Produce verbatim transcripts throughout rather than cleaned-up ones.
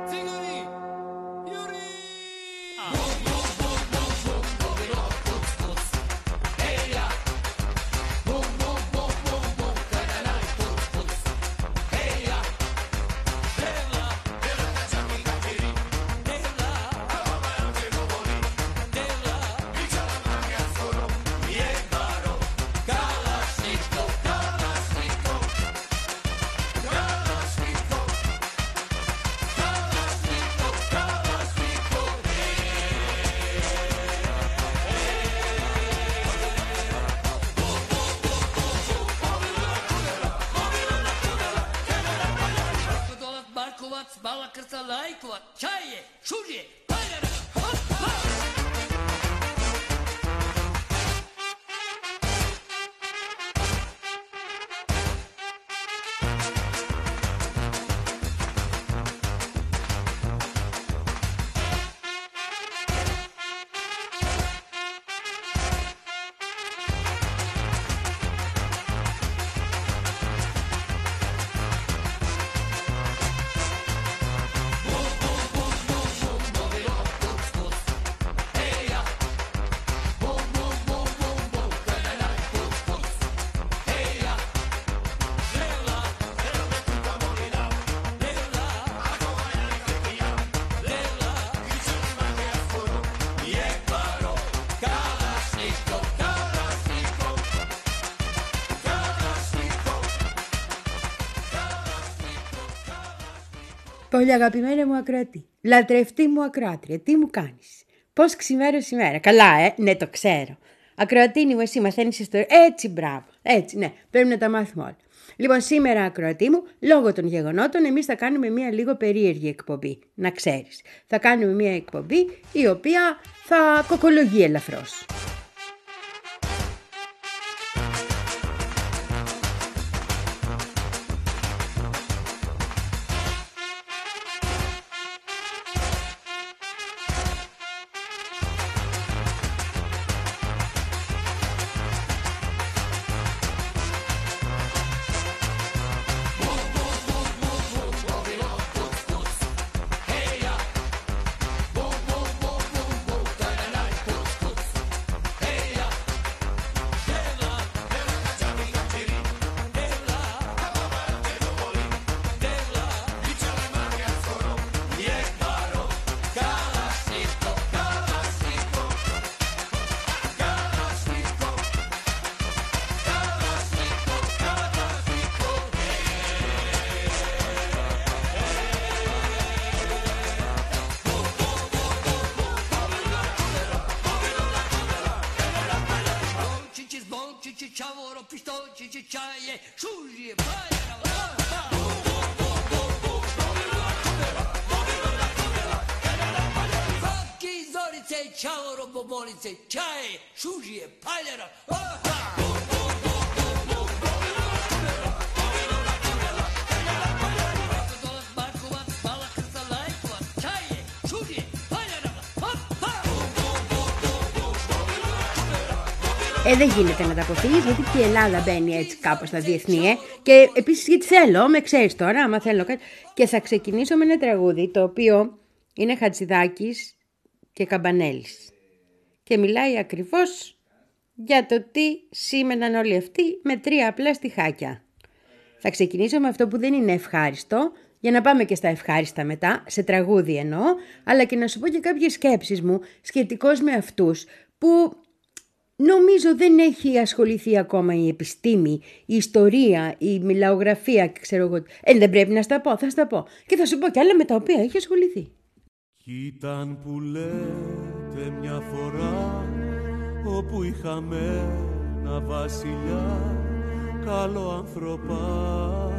Bala krsta lajkova, čaje, šužje, Πολύ αγαπημένη μου ακροατή, λατρευτή μου ακροάτρια, τι μου κάνεις, πώς ξημέρωσε σήμερα, καλά ε, ναι το ξέρω, ακροατίνη μου εσύ μαθαίνεις ιστορία, έτσι μπράβο, έτσι ναι, πρέπει να τα μάθουμε όλα. Λοιπόν σήμερα ακροατή μου, λόγω των γεγονότων εμείς θα κάνουμε μια λίγο περίεργη εκπομπή, να ξέρεις. Θα κάνουμε μια εκπομπή η οποία θα κοκολογεί ελαφρώς. Ε, δεν γίνεται να τα αποφύγεις, γιατί και η Ελλάδα μπαίνει έτσι κάπως στα διεθνή. Ε. Και επίσης γιατί θέλω, με ξέρεις τώρα, άμα θέλω κάτι. Και θα ξεκινήσω με ένα τραγούδι, το οποίο είναι Χατζηδάκης και Καμπανέλης. Και μιλάει ακριβώς για το τι σήμαιναν όλοι αυτοί με τρία απλά στιχάκια. Θα ξεκινήσω με αυτό που δεν είναι ευχάριστο, για να πάμε και στα ευχάριστα μετά, σε τραγούδι εννοώ, αλλά και να σου πω και κάποιες σκέψεις μου σχετικώς με αυτούς που... Νομίζω δεν έχει ασχοληθεί ακόμα η επιστήμη, η ιστορία, η μιλαογραφία και ξέρω εγώ. Ε, δεν πρέπει να στα πω, θα στα πω. Και θα σου πω κι άλλα με τα οποία έχει ασχοληθεί. Κοίταν που λέτε μια φορά, όπου είχαμε ένα βασιλιά, καλό ανθρωπάκι.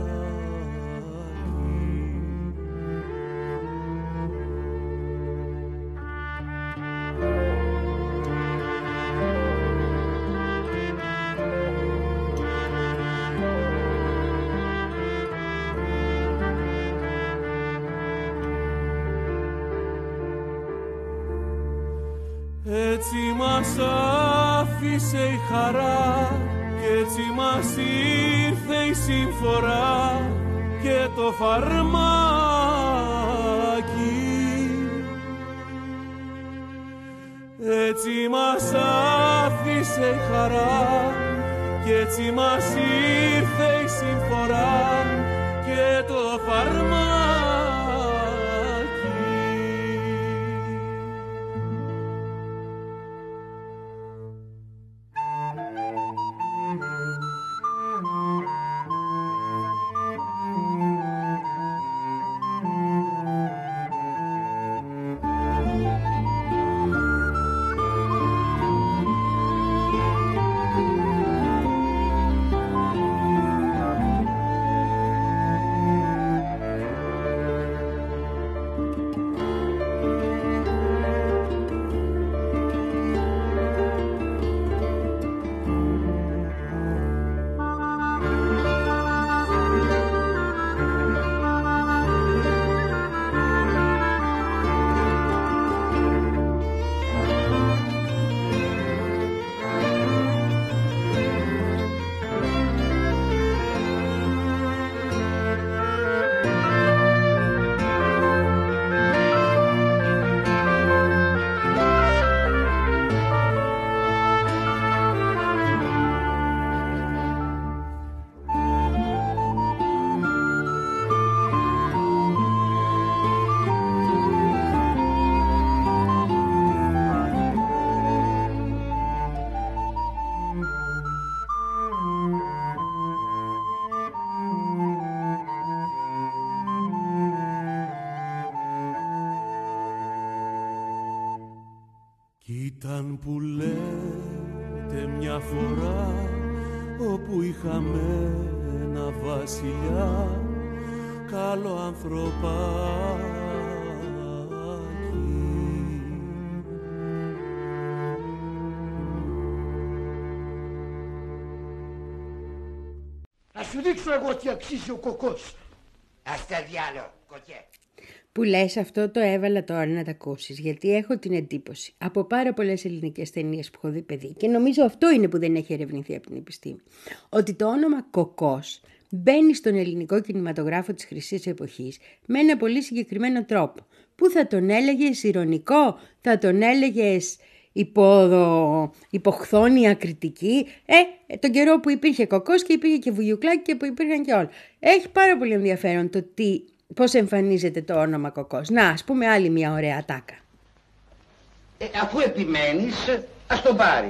Έτσι μας άφησε η χαρά και έτσι μας ήρθε η συμφορά και το φαρμάκι. άφησε η χαρά κι έτσι μας ήρθε η συμφορά και το φαρμάκι. Ήταν που λέτε μια φορά όπου είχαμε ένα βασιλιά καλό ανθρωπάκι. Θα σου δείξω εγώ τι αξίζει ο κοκός. Ας τα διάλο, κοκέ. Που λες, αυτό το έβαλα τώρα να τα ακούσεις, γιατί έχω την εντύπωση από πάρα πολλές ελληνικές ταινίες που έχω δει παιδί και νομίζω αυτό είναι που δεν έχει ερευνηθεί από την επιστήμη, ότι το όνομα κοκός μπαίνει στον ελληνικό κινηματογράφο της χρυσής εποχής με ένα πολύ συγκεκριμένο τρόπο. Πού θα τον έλεγες ηρωνικό, θα τον έλεγες υποδο... υποχθόνια κριτική, ε, τον καιρό που υπήρχε κοκός και υπήρχε και βουγιουκλάκι και που υπήρχαν και όλα. Έχει πάρα πολύ ενδιαφέρον το τι... πώς εμφανίζεται το όνομα κοκός. Να, ας πούμε άλλη μια ωραία τάκα. Ε, αφού επιμένεις, ας τον πάρει.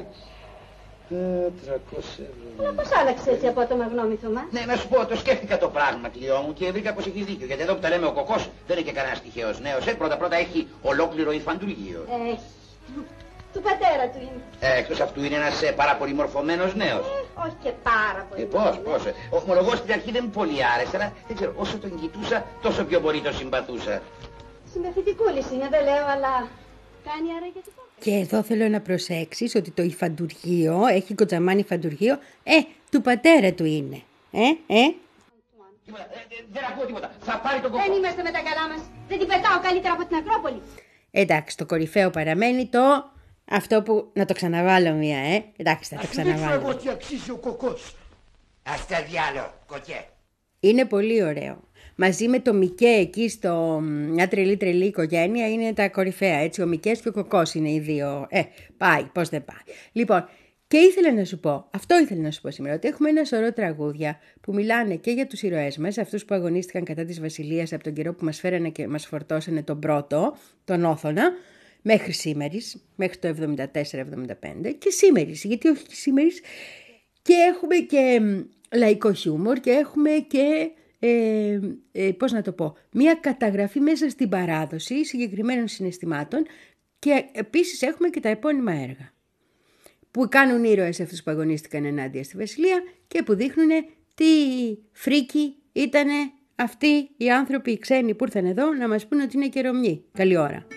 Ε, τριακόσια ευρώ. Αλλά πώς άλλαξε έτσι απότομα γνώμη, Θωμά? Ναι, να σου πω, το σκέφτηκα το πράγμα, κλειό μου, και βρήκα πως έχει δίκιο. Γιατί εδώ που τα λέμε ο κοκός δεν είναι και κανένας τυχαίος νέος. Ε, πρώτα-πρώτα έχει ολόκληρο υφαντουργείο. Έχει. Του πατέρα του είναι. Ε, εκτός αυτού είναι ένας ε, πάρα πολύ μορφωμένος νέος. Ε, όχι και πάρα πολύ. Ε, πώς, πώς. Ε. Ομολογώ στην αρχή δεν μου πολύ άρεσε, αλλά δεν ξέρω, όσο τον κοιτούσα, τόσο πιο πολύ τον συμπαθούσα. Συμπαθητικούλης είναι, δεν λέω, αλλά κάνει άραγε τι. Και εδώ θέλω να προσέξεις ότι το υφαντουργείο, έχει κοτσαμάνι υφαντουργείο, ε, του πατέρα του είναι. Ε, ε. Τίποτα, ε, ε, δεν ακούω τίποτα. Θα πάρει τον κοκό. Δεν είμαστε με τα καλά μας. Δεν την πετάω καλύτερα από την Ακρόπολη. Εντάξει, το κορυφαίο παραμένει το... αυτό που... να το ξαναβάλω μία, ε. Εντάξει, θα το ξαναβάλω. Ας σου δείξω εγώ τι αξίζει ο κοκός. Ας τα διάλο, κοκέ. Είναι πολύ ωραίο. Μαζί με το Μικέ εκεί στο μια τρελή τρελή οικογένεια είναι τα κορυφαία, έτσι. Ο Μικές και ο Κοκός είναι οι δύο. Ε, πάει, πώς δεν πάει. Λοιπόν, και ήθελα να σου πω, αυτό ήθελα να σου πω σήμερα, ότι έχουμε ένα σωρό τραγούδια που μιλάνε και για τους ήρωές μας, αυτούς που αγωνίστηκαν κατά της Βασιλείας από τον καιρό που μας φέρανε και μας φορτώσανε τον πρώτο, τον Όθωνα, μέχρι σήμερις, μέχρι το εβδομήντα τέσσερα εβδομήντα πέντε και σήμερις, γιατί όχι και σήμερις. Και έχουμε και λαϊκό χιούμορ και έχουμε και, ε, ε, πώς να το πω, μια καταγραφή μέσα στην παράδοση συγκεκριμένων συναισθημάτων και επίσης έχουμε και τα επώνυμα έργα που κάνουν ήρωες αυτούς που αγωνίστηκαν ενάντια στη Βασιλεία και που δείχνουν τι φρίκοι ήτανε αυτοί οι άνθρωποι οι ξένοι που ήρθαν εδώ να μας πούνε ότι είναι καιρομνοί. Καλή ώρα.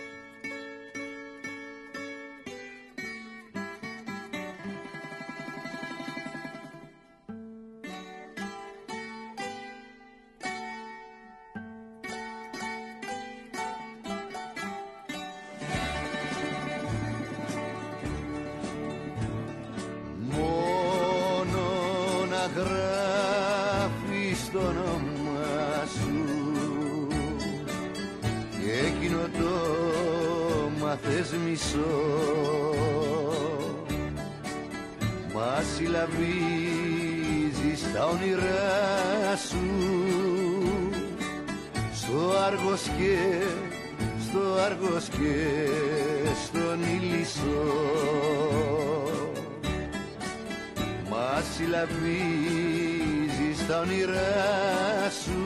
Γράφεις το όνομα σου και εκείνο το μαθες μισό Μα συλλαβίζεις τα όνειρά σου στο Άργος και στο Άργος και στον Ήλισσο. Μα συλλαβίζεις τα όνειρά σου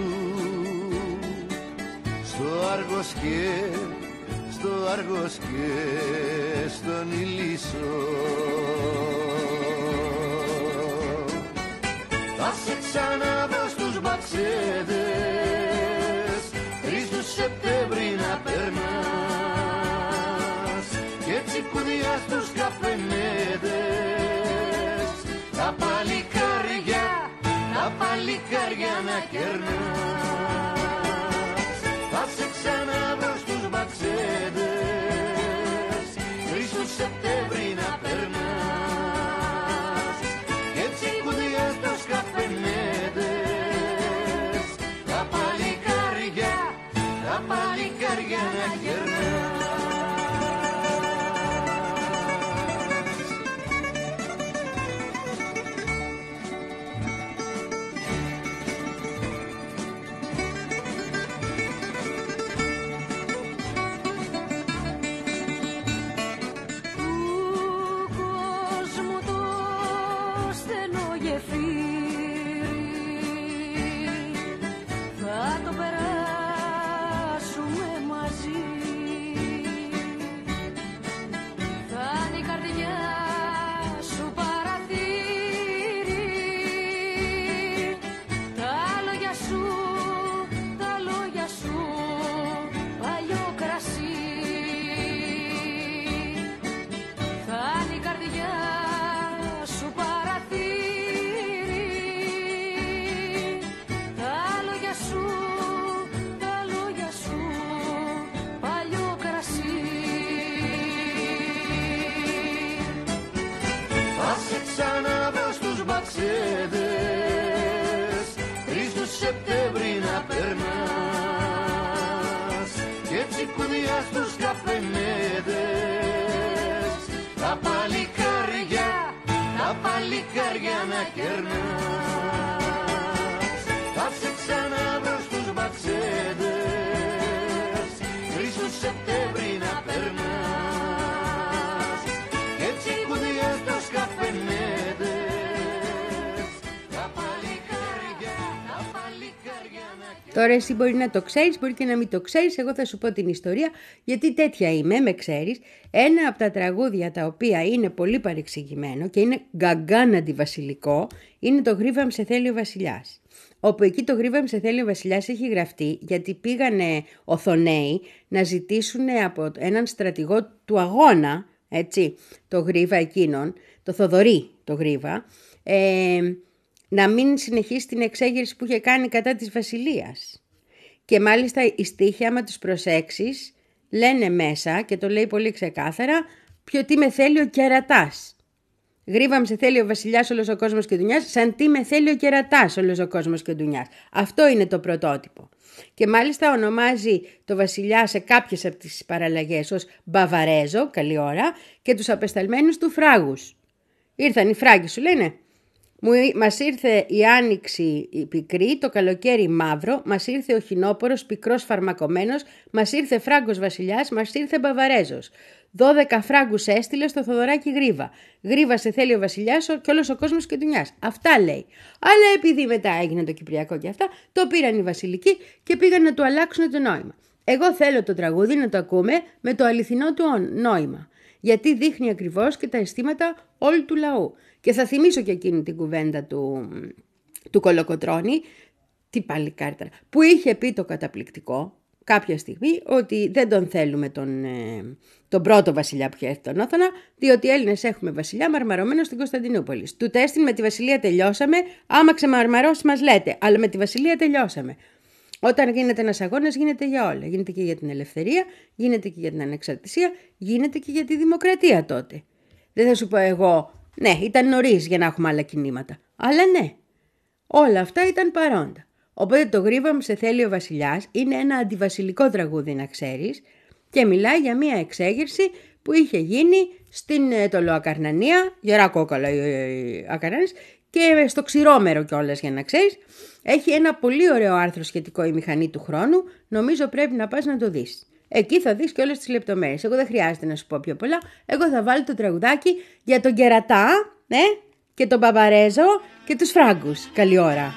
στο Άργος και στο Άργος και στον Ήλισσο. Θα σε ξαναδώ στους μπαξέδες τρεις του Σεπτέμβρη να περνάς κι έτσι κουδιά στους καφενέδες τα παλικάρια, τα παλικάρια να κερνάς. Θα σε ξαναδώ στους μπαξέδες τρεις του Σεπτέμβρη να περνάς κι έτσι κουδιά στους καφενέδες τα παλικάρια, τα παλικάρια να κερνάς. Τρεις του Σεπτέμβρη να περνάς κι έτσι κουδιά στους καφενέδες τα παλικάρια, τα παλικάρια να κερνάς. Θα σε ξαναδώ στους μπαξέδες τρεις του Σεπτέμβρη να περνάς κι έτσι κουδιά στους καφενέδες. Τώρα εσύ μπορεί να το ξέρεις, μπορεί και να μην το ξέρεις, εγώ θα σου πω την ιστορία, γιατί τέτοια είμαι, με ξέρεις. Ένα από τα τραγούδια τα οποία είναι πολύ παρεξηγημένο και είναι γκαγκάν αντιβασιλικό, είναι το «Γρίβαμ σε θέλει ο βασιλιάς». Όπου εκεί το «Γρίβαμ σε θέλει ο βασιλιάς» έχει γραφτεί γιατί πήγανε Οθονέοι να ζητήσουν από έναν στρατηγό του αγώνα, έτσι, το Γρίβα εκείνον, το Θοδωρή το Γρίβα, ε, να μην συνεχίσει την εξέγερση που είχε κάνει κατά της βασιλείας. Και μάλιστα οι στίχοι, άμα τους προσέξεις, λένε μέσα, και το λέει πολύ ξεκάθαρα, ποιο τι με θέλει ο κερατάς. Γρίβαμ σε θέλει ο βασιλιάς όλος ο κόσμος και ντουνιάς, σαν τι με θέλει ο κερατάς όλος ο κόσμος και ντουνιάς. Αυτό είναι το πρωτότυπο. Και μάλιστα ονομάζει το βασιλιά σε κάποιες από τις παραλλαγές ως Μπαβαρέζο, καλή ώρα, και τους απεσταλμένους του φράγους. Ήρθαν οι φράγκοι, σου λένε. Μας ήρθε η άνοιξη η πικρή, το καλοκαίρι μαύρο, μας ήρθε ο χινόπορος πικρός φαρμακωμένος, μας ήρθε φράγκος βασιλιάς, μας ήρθε Μπαβαρέζος. Δώδεκα φράγκους έστειλε στο Θοδωράκι Γρίβα. Γρίβα σε θέλει ο βασιλιάς και όλος ο κόσμος και ντουνιάς. Αυτά λέει. Αλλά επειδή μετά έγινε το Κυπριακό και αυτά, το πήραν οι βασιλικοί και πήγαν να του αλλάξουν το νόημα. Εγώ θέλω το τραγούδι να το ακούμε με το αληθινό του νόημα. Γιατί δείχνει ακριβώς και τα αισθήματα όλου του λαού. Και θα θυμίσω και εκείνη την κουβέντα του, του Κολοκοτρώνη, τι πάλι κάρτα, που είχε πει το καταπληκτικό κάποια στιγμή ότι δεν τον θέλουμε τον, ε, τον πρώτο βασιλιά που είχε έρθει τον Όθωνα, διότι οι Έλληνες έχουμε βασιλιά μαρμαρωμένο στην Κωνσταντινούπολη. Του τέστην με τη βασιλεία τελειώσαμε, άμα ξεμαρμαρώσει μας λέτε, αλλά με τη βασιλεία τελειώσαμε. Όταν γίνεται ένας αγώνας γίνεται για όλα. Γίνεται και για την ελευθερία, γίνεται και για την ανεξαρτησία, γίνεται και για τη δημοκρατία τότε. Δεν θα σου πω εγώ, ναι, ήταν νωρίς για να έχουμε άλλα κινήματα. Αλλά ναι, όλα αυτά ήταν παρόντα. Οπότε το «Γρίβαμ σε θέλει ο βασιλιάς» είναι ένα αντιβασιλικό τραγούδι, να ξέρεις, Και μιλάει για μια εξέγερση που είχε γίνει στην Τολοακαρνανία, γερά κόκαλα η Ακαρνανής, και στο Ξηρόμερο κιόλας, για να ξέρεις. Έχει ένα πολύ ωραίο άρθρο σχετικό, η μηχανή του χρόνου. Νομίζω πρέπει να πας να το δεις. Εκεί θα δεις και όλες τις λεπτομέρειες. Εγώ δεν χρειάζεται να σου πω πιο πολλά. Εγώ θα βάλω το τραγουδάκι για τον Κερατά, ναι, και τον Παπαρέζο και τους Φράγκους. Καλή ώρα.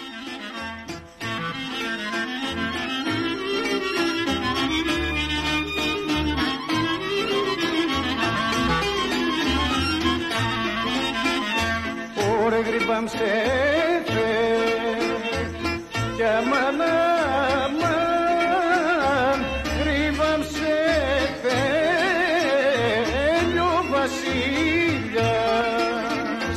Ωρε γρήπαμ σε θε κι αμάν αμάν γρήπαμ σε θε ο βασιλιάς.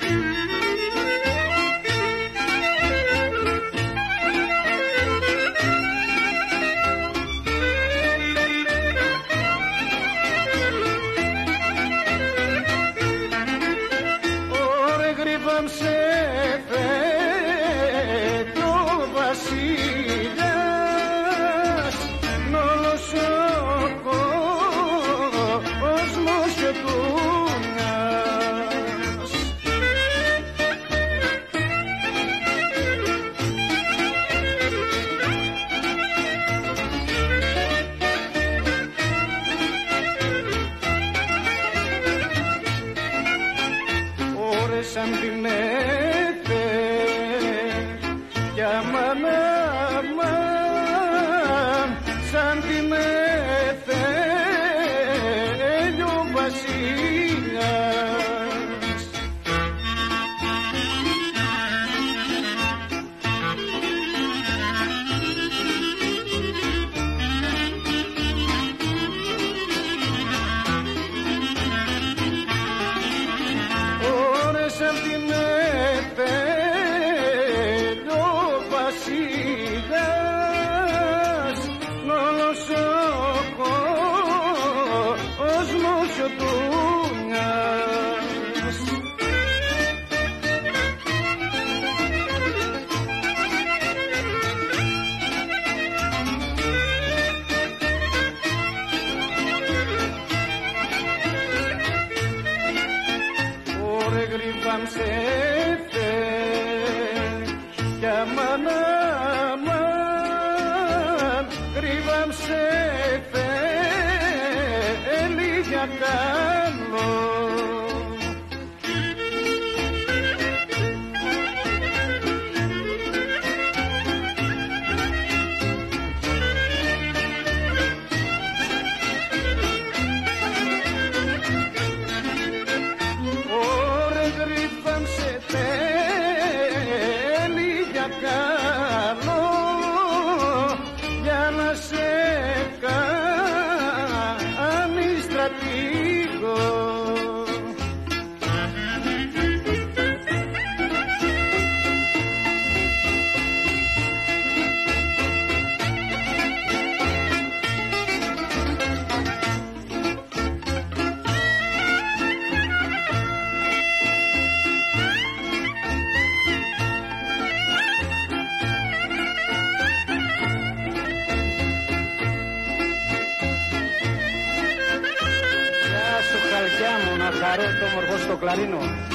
Ωρε γρήπαμ σε θε κι ο βασιλιάς νόλος ο κόσμος και τούνας. Ωρες σαν τη μέθε κι αμάν αμάν σαν τη μέθε ο βασιλιάς. Ώρες σαν τη μέθε ο βασιλιάς νόλος ο κόσμος ο τούνας. Ωρε γρήπαμ σε θε κι αμάν αμάν γρήπαμ σε θε λίγα κάνω. Ωρε γρήπαμ σε τέλει για καλό για να σε κάνει στρατηγό. Γεια σου χαλκιά μου, να χαρώ το μορφό στο κλαρίνο.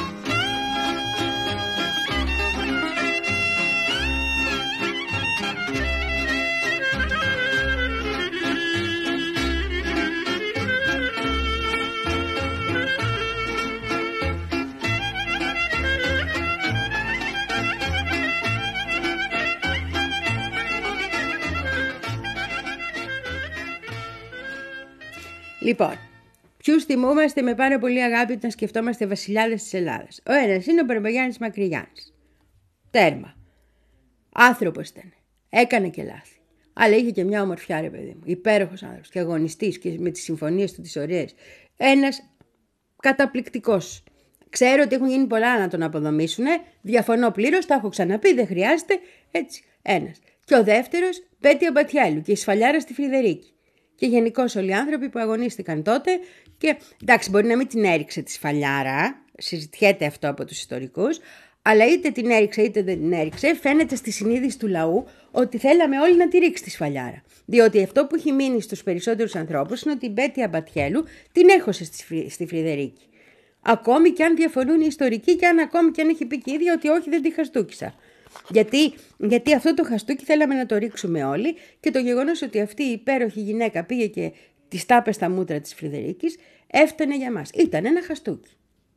Λοιπόν, ποιους θυμούμαστε με πάρα πολύ αγάπη όταν σκεφτόμαστε βασιλιάδες της Ελλάδας? Ο ένας είναι ο Μπαρμπαγιάννης Μακρυγιάννης. Τέρμα. Άνθρωπος ήταν. Έκανε και λάθη. Αλλά είχε και μια ομορφιά, ρε παιδί μου. Υπέροχος άνθρωπος και αγωνιστής και με τις συμφωνίες του τις ωραίες. Ένας καταπληκτικός. Ξέρω ότι έχουν γίνει πολλά να τον αποδομήσουν. Διαφωνώ πλήρως, τα έχω ξαναπεί, δεν χρειάζεται. Έτσι, ένας. Και ο δεύτερος, Πέτια Μπατιάλου και η Σφαλιάρα στη Φρυδερίκη. Και γενικώς όλοι οι άνθρωποι που αγωνίστηκαν τότε. Και εντάξει, μπορεί να μην την έριξε τη Σφαλιάρα, συζητιέται αυτό από τους ιστορικούς, αλλά είτε την έριξε είτε δεν την έριξε, φαίνεται στη συνείδηση του λαού ότι θέλαμε όλοι να τη ρίξει τη σφαλιάρα. Διότι αυτό που έχει μείνει στους περισσότερους ανθρώπους είναι ότι η Μπέτη Αμπατιέλου την έχωσε στη Φρυδερίκη. Ακόμη και αν διαφωνούν οι ιστορικοί και αν ακόμη και αν έχει πει και η ίδια ότι όχι, δεν τη χαστούκισα. Γιατί, γιατί αυτό το χαστούκι θέλαμε να το ρίξουμε όλοι, και το γεγονός ότι αυτή η υπέροχη γυναίκα πήγε και τη τάπε στα μούτρα της Φρυδερίκης έφτανε για μας. Ήταν ένα χαστούκι.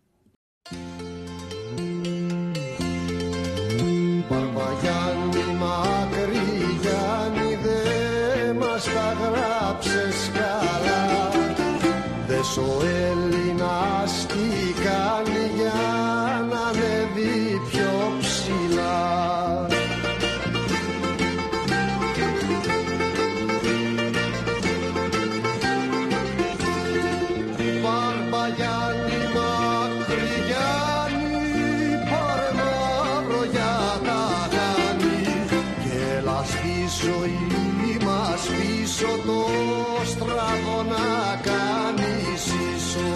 Μπαρμπαγιάννη μακρυγιάννη, δε μας τα γράψες καλά. Δες ο Έλληνας τι κάνει για να ανέβει πιο ψηλά. Μπαρμπαγιάννη μακρυγιάννη, πάρε μαύρο για τα γάνη, και έλα στη ζωή μας πίσω το στραβό να κάνεις ίσο.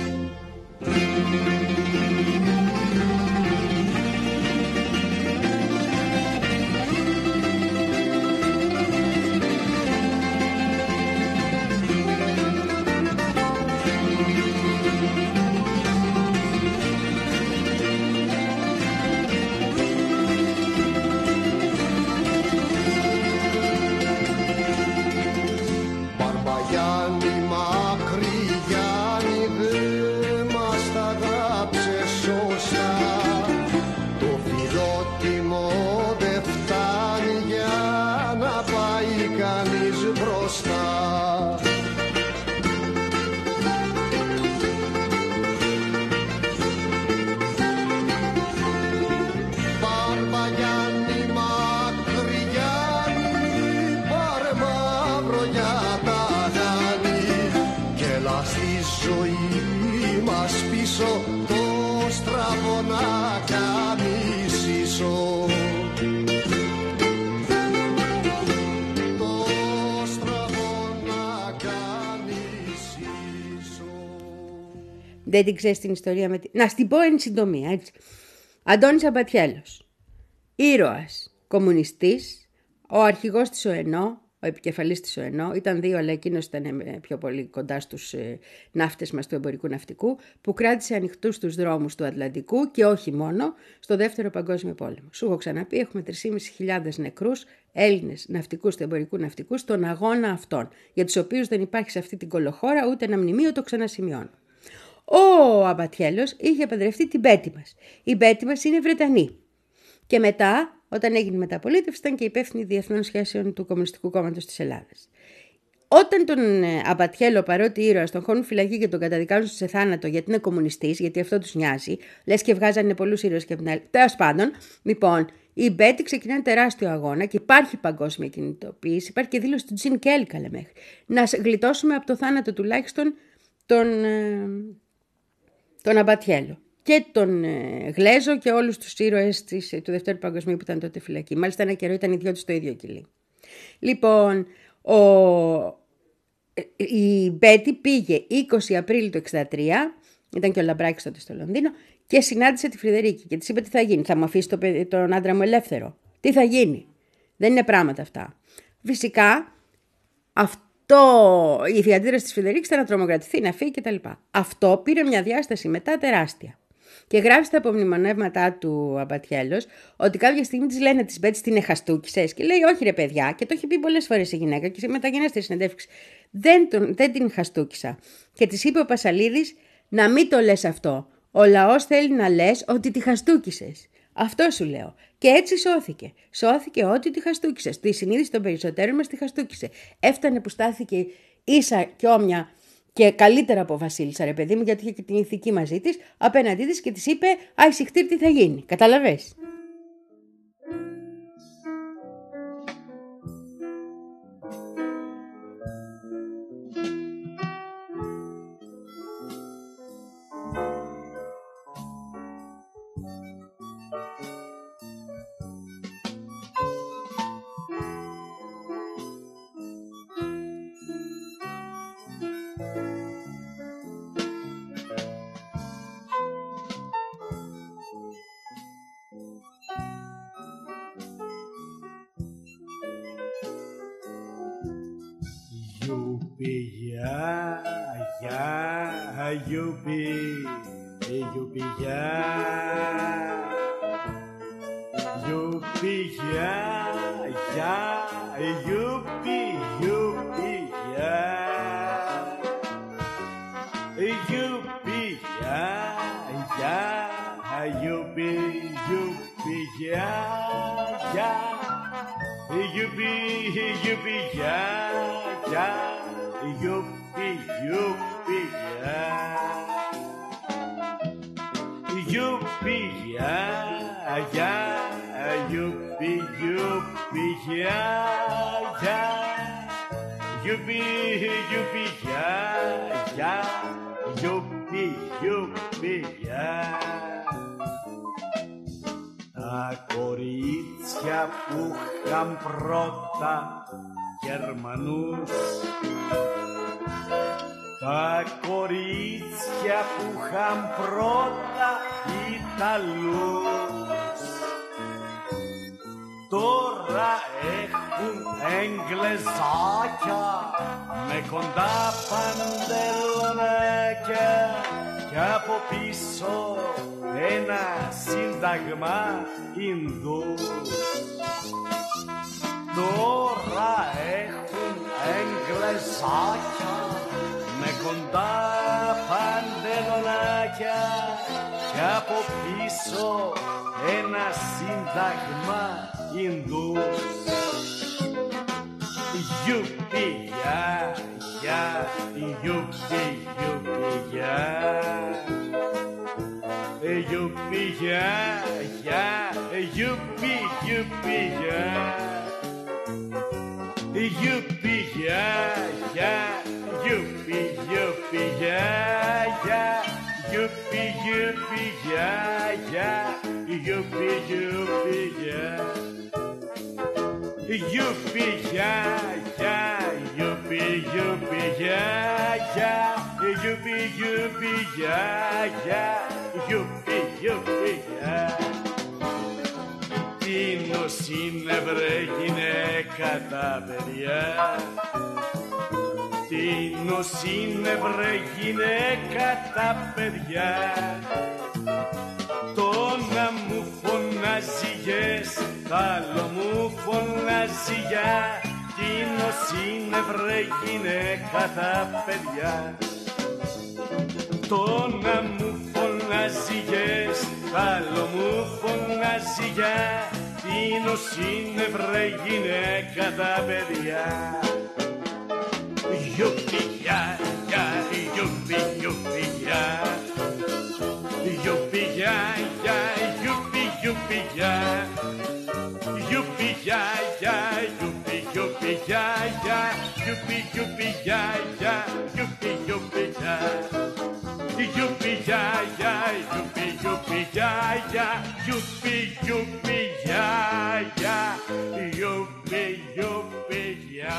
Μπαρμπαγιάννη μακρυγιάννη, δε μας τα γράψες σωστά. Το φιλότιμο δε φτάνει για να πάει κανείς μπροστά. Μπαρμπαγιάννη μακρυγιάννη, πάρε μαύρο για τα γάνη, και έλα στη ζωή μας πίσω το στραβό να κάνεις ίσο. Το στραβό να κάνεις ίσο. Δεν την ξέρεις την ιστορία με τη... Να στην πω εν συντομία, έτσι. Αντώνης Αμπατιέλος, ήρωας, κομμουνιστής, ο αρχηγός της ΟΕΝΟ, ο επικεφαλής της ΟΕΝΟ, ήταν δύο, αλλά εκείνος ήταν πιο πολύ κοντά στους ε, ναύτες μας του εμπορικού ναυτικού, που κράτησε ανοιχτούς τους δρόμους του Ατλαντικού και όχι μόνο στο Δεύτερο Παγκόσμιο Πόλεμο. Σου έχω ξαναπεί, έχουμε τρεις χιλιάδες πεντακόσιους νεκρούς Έλληνες ναυτικούς του εμπορικού ναυτικού στον αγώνα αυτών, για τους οποίους δεν υπάρχει σε αυτή την κολοχώρα ούτε ένα μνημείο, το ξανασημειώνω. Ο Αμπατιέλος είχε παντρευτεί την Μπέτη μας. Η Μπέτη μας είναι Βρετανή. Και μετά, όταν έγινε μεταπολίτευση, ήταν και υπεύθυνη διεθνών σχέσεων του Κομμουνιστικού Κόμματος της Ελλάδας. Όταν τον Αμπατιέλο, παρότι ήρωας, τον χώνουν φυλακή και τον καταδικάζουν σε θάνατο γιατί είναι κομμουνιστής, γιατί αυτό τους νοιάζει, λες και βγάζανε πολλούς ήρωες και από την άλλη. Τέλος πάντων, λοιπόν, η Μπέτη ξεκινάει ένα τεράστιο αγώνα και υπάρχει παγκόσμια κινητοποίηση. Υπάρχει και δήλωση του Τζιν Κέλι, καλέ μέχρι. Να γλιτώσουμε από το θάνατο τουλάχιστον τον, τον Αμπατιέλο. Και τον ε, Γλέζο και όλους τους ήρωες της, του Δευτέρου Παγκοσμίου που ήταν τότε φυλακή. Μάλιστα ένα καιρό ήταν οι δυο τους στο ίδιο κιλί. Λοιπόν, ο, η Μπέτη πήγε είκοσι Απρίλη του εξήντα τρία, ήταν και ο Λαμπράκης τότε στο Λονδίνο, και συνάντησε τη Φρυδερίκη και της είπε τι θα γίνει, θα μου αφήσει το, τον άντρα μου ελεύθερο, τι θα γίνει, δεν είναι πράγματα αυτά. Φυσικά αυτό, η αντίδραση της Φρυδερίκης ήταν να τρομοκρατηθεί, να φύγει κτλ. Αυτό πήρε μια διάσταση μετά τεράστια. Και γράφει στα απομνημονεύματά του Αμπατιέλος ότι κάποια στιγμή της λένε της Μπέτης την εχαστούκησες και λέει όχι ρε παιδιά, και το έχει πει πολλές φορές η γυναίκα και σε μεταγενέστερη συνεντεύξη, δεν, δεν την χαστούκισα. Και της είπε ο Πασαλίδης να μην το λες αυτό. Ο λαός θέλει να λες ότι τη χαστούκησες. Αυτό σου λέω. Και έτσι σώθηκε. Σώθηκε ότι τη χαστούκησες. Τη συνείδηση των περισσότερων μας τη χαστούκησε. Έφτανε που στάθηκε ίσα και όμοια και καλύτερα από Βασίλισσα, ρε παιδί μου, γιατί είχε και την ηθική μαζί της, απέναντί της και της είπε «Άι συχτήρ, τι θα γίνει». Καταλαβες. Γιουπι, γεια, γεια, γιουπι, γιουπι, γεια. Γιουπι, γεια, γεια, γιουπι, γιουπι, γεια. Γιουπι, γεια, γεια, γιουπι, γιουπι, γεια, γεια. Γιουπι, γιουπι, γεια, γεια, γιουπι, γιουπι, γεια. Γιουπι, γεια, γεια, γιουπι, γιουπι, γεια, γεια. Γιουπι, γιουπι, γεια, γεια, γιουπι, γιουπι, γεια. Τα κορίτσια που είχαν πρώτα Γερμανούς, τα κορίτσια που είχαν πρώτα Ιταλούς, τώρα έχουν εγγλεζάκια με κοντά παντελονάκια κι από πίσω ένα σύνταγμα Ινδούς. Τώρα έχουν εγγλεζάκια με κοντά παντελονάκια κι από πίσω ένα σύνταγμα Ινδούς. Γιουπι, γεια, γεια, γιουπι, γιουπι, γεια. Γιουπι, γεια, γεια, γιουπι, γιουπι, γεια. Γιουπι, γεια, γεια, γιουπι, γιουπι, γεια, γεια. Γιουπι, γιουπι, γεια, γεια, γιουπι, γιουπι, γεια. Γιουπι, γεια, γεια, γιουπι, γιουπι, γεια, γεια. Γιουπι, γιουπι, γεια, γεια, γιουπι, γιουπι, γεια. Τίνος είναι βρε γυναίκα τα παιδιά, τίνος είναι βρε γυναίκα τα παιδιά. Το να μου φωνάζει yes, τ' άλλο μου φωνάζει για. Τίνος είναι βρε γυναίκα τα παιδιά. Το να μου φωνάζει yes, τ' άλλο μου φωνάζει για. Τίνος είναι βρε γυναίκα τα παιδιά. Γιουπι, γεια, γεια, γιουπι, γιουπι, γεια. Γιουπι, γεια, γεια, γιουπι, γιουπι, γεια. Γιουπι, γεια, γεια, γιουπι, γιουπι, γεια, γεια. Γιουπι, γιουπι, γεια, γεια, γιουπι, γιουπι, γεια. Γιουπι, γεια, γεια, γιουπι, γιουπι, γεια, γεια. Γιουπι, γιουπι, γεια, γεια. Γιουπι, γιουπι, γεια.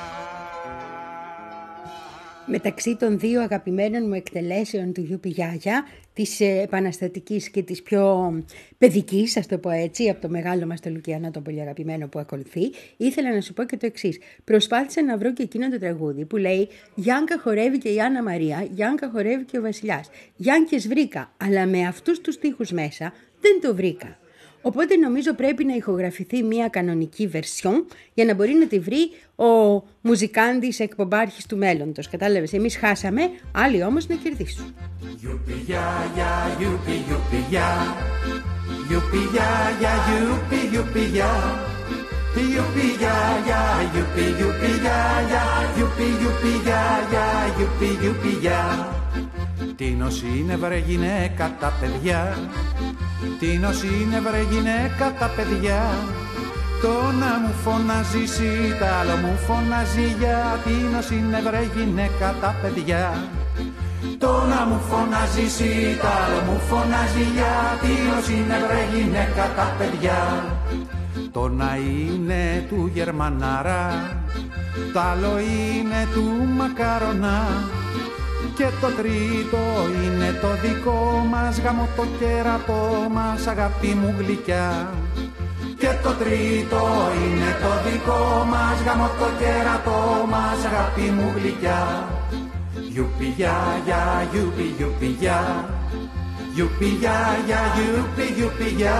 Μεταξύ των δύο αγαπημένων μου εκτελέσεων του Γιουπι Γιάγια, της επαναστατικής και της πιο παιδικής, ας το πω έτσι, από το μεγάλο μας το Λουκιανό, το πολύ αγαπημένο που ακολουθεί, ήθελα να σου πω και το εξής. Προσπάθησα να βρω και εκείνο το τραγούδι που λέει «Γιάνκα χορεύει και η Άννα Μαρία, Γιάνκα χορεύει και ο Βασιλιάς». Γιάνκες βρήκα, αλλά με αυτούς τους στίχους μέσα δεν το βρήκα. Οπότε νομίζω πρέπει να ηχογραφηθεί μια κανονική βερσιόν για να μπορεί να τη βρει ο μουζικάντης εκπομπάρχης του μέλλοντος. Κατάλαβες, εμείς χάσαμε, άλλοι όμως να κερδίσουν. Γιουπι, γεια, γεια, γιουπι, γιουπι, γεια. Γιουπι, γεια, γεια, γιουπι, γιουπι, γεια. Γιουπι, γεια, γεια, γιουπι, γιουπι, γεια, γεια. Γιουπι, γιουπι, γεια, γεια, γιουπι, γιουπι, γεια. Τίνος είναι βρε γυναίκα τα παιδιά, τίνος είναι βρε γυναίκα τα παιδιά. Το να μου φωνάζει εσύ, τ' άλλο μου φωνάζει για. Τίνος είναι βρε γυναίκα τα παιδιά. Το να μου φωνάζει εσύ, τ' άλλο μου φωνάζει για. Τίνος είναι βρε γυναίκα τα παιδιά. Το να είναι του Γερμανάρα, τ' άλλο είναι του Μακαρονά. Και το τρίτο είναι το δικό μας, γαμώ το κέρατό μας, αγάπη μου γλυκιά. Και το τρίτο είναι το δικό μας, γαμώ το κέρατό μας, αγάπη μου γλυκιά. Γιουπι γεια γεια, γιουπι γιουπι γεια. Γιουπι γεια γεια, γιουπι γιουπι γεια.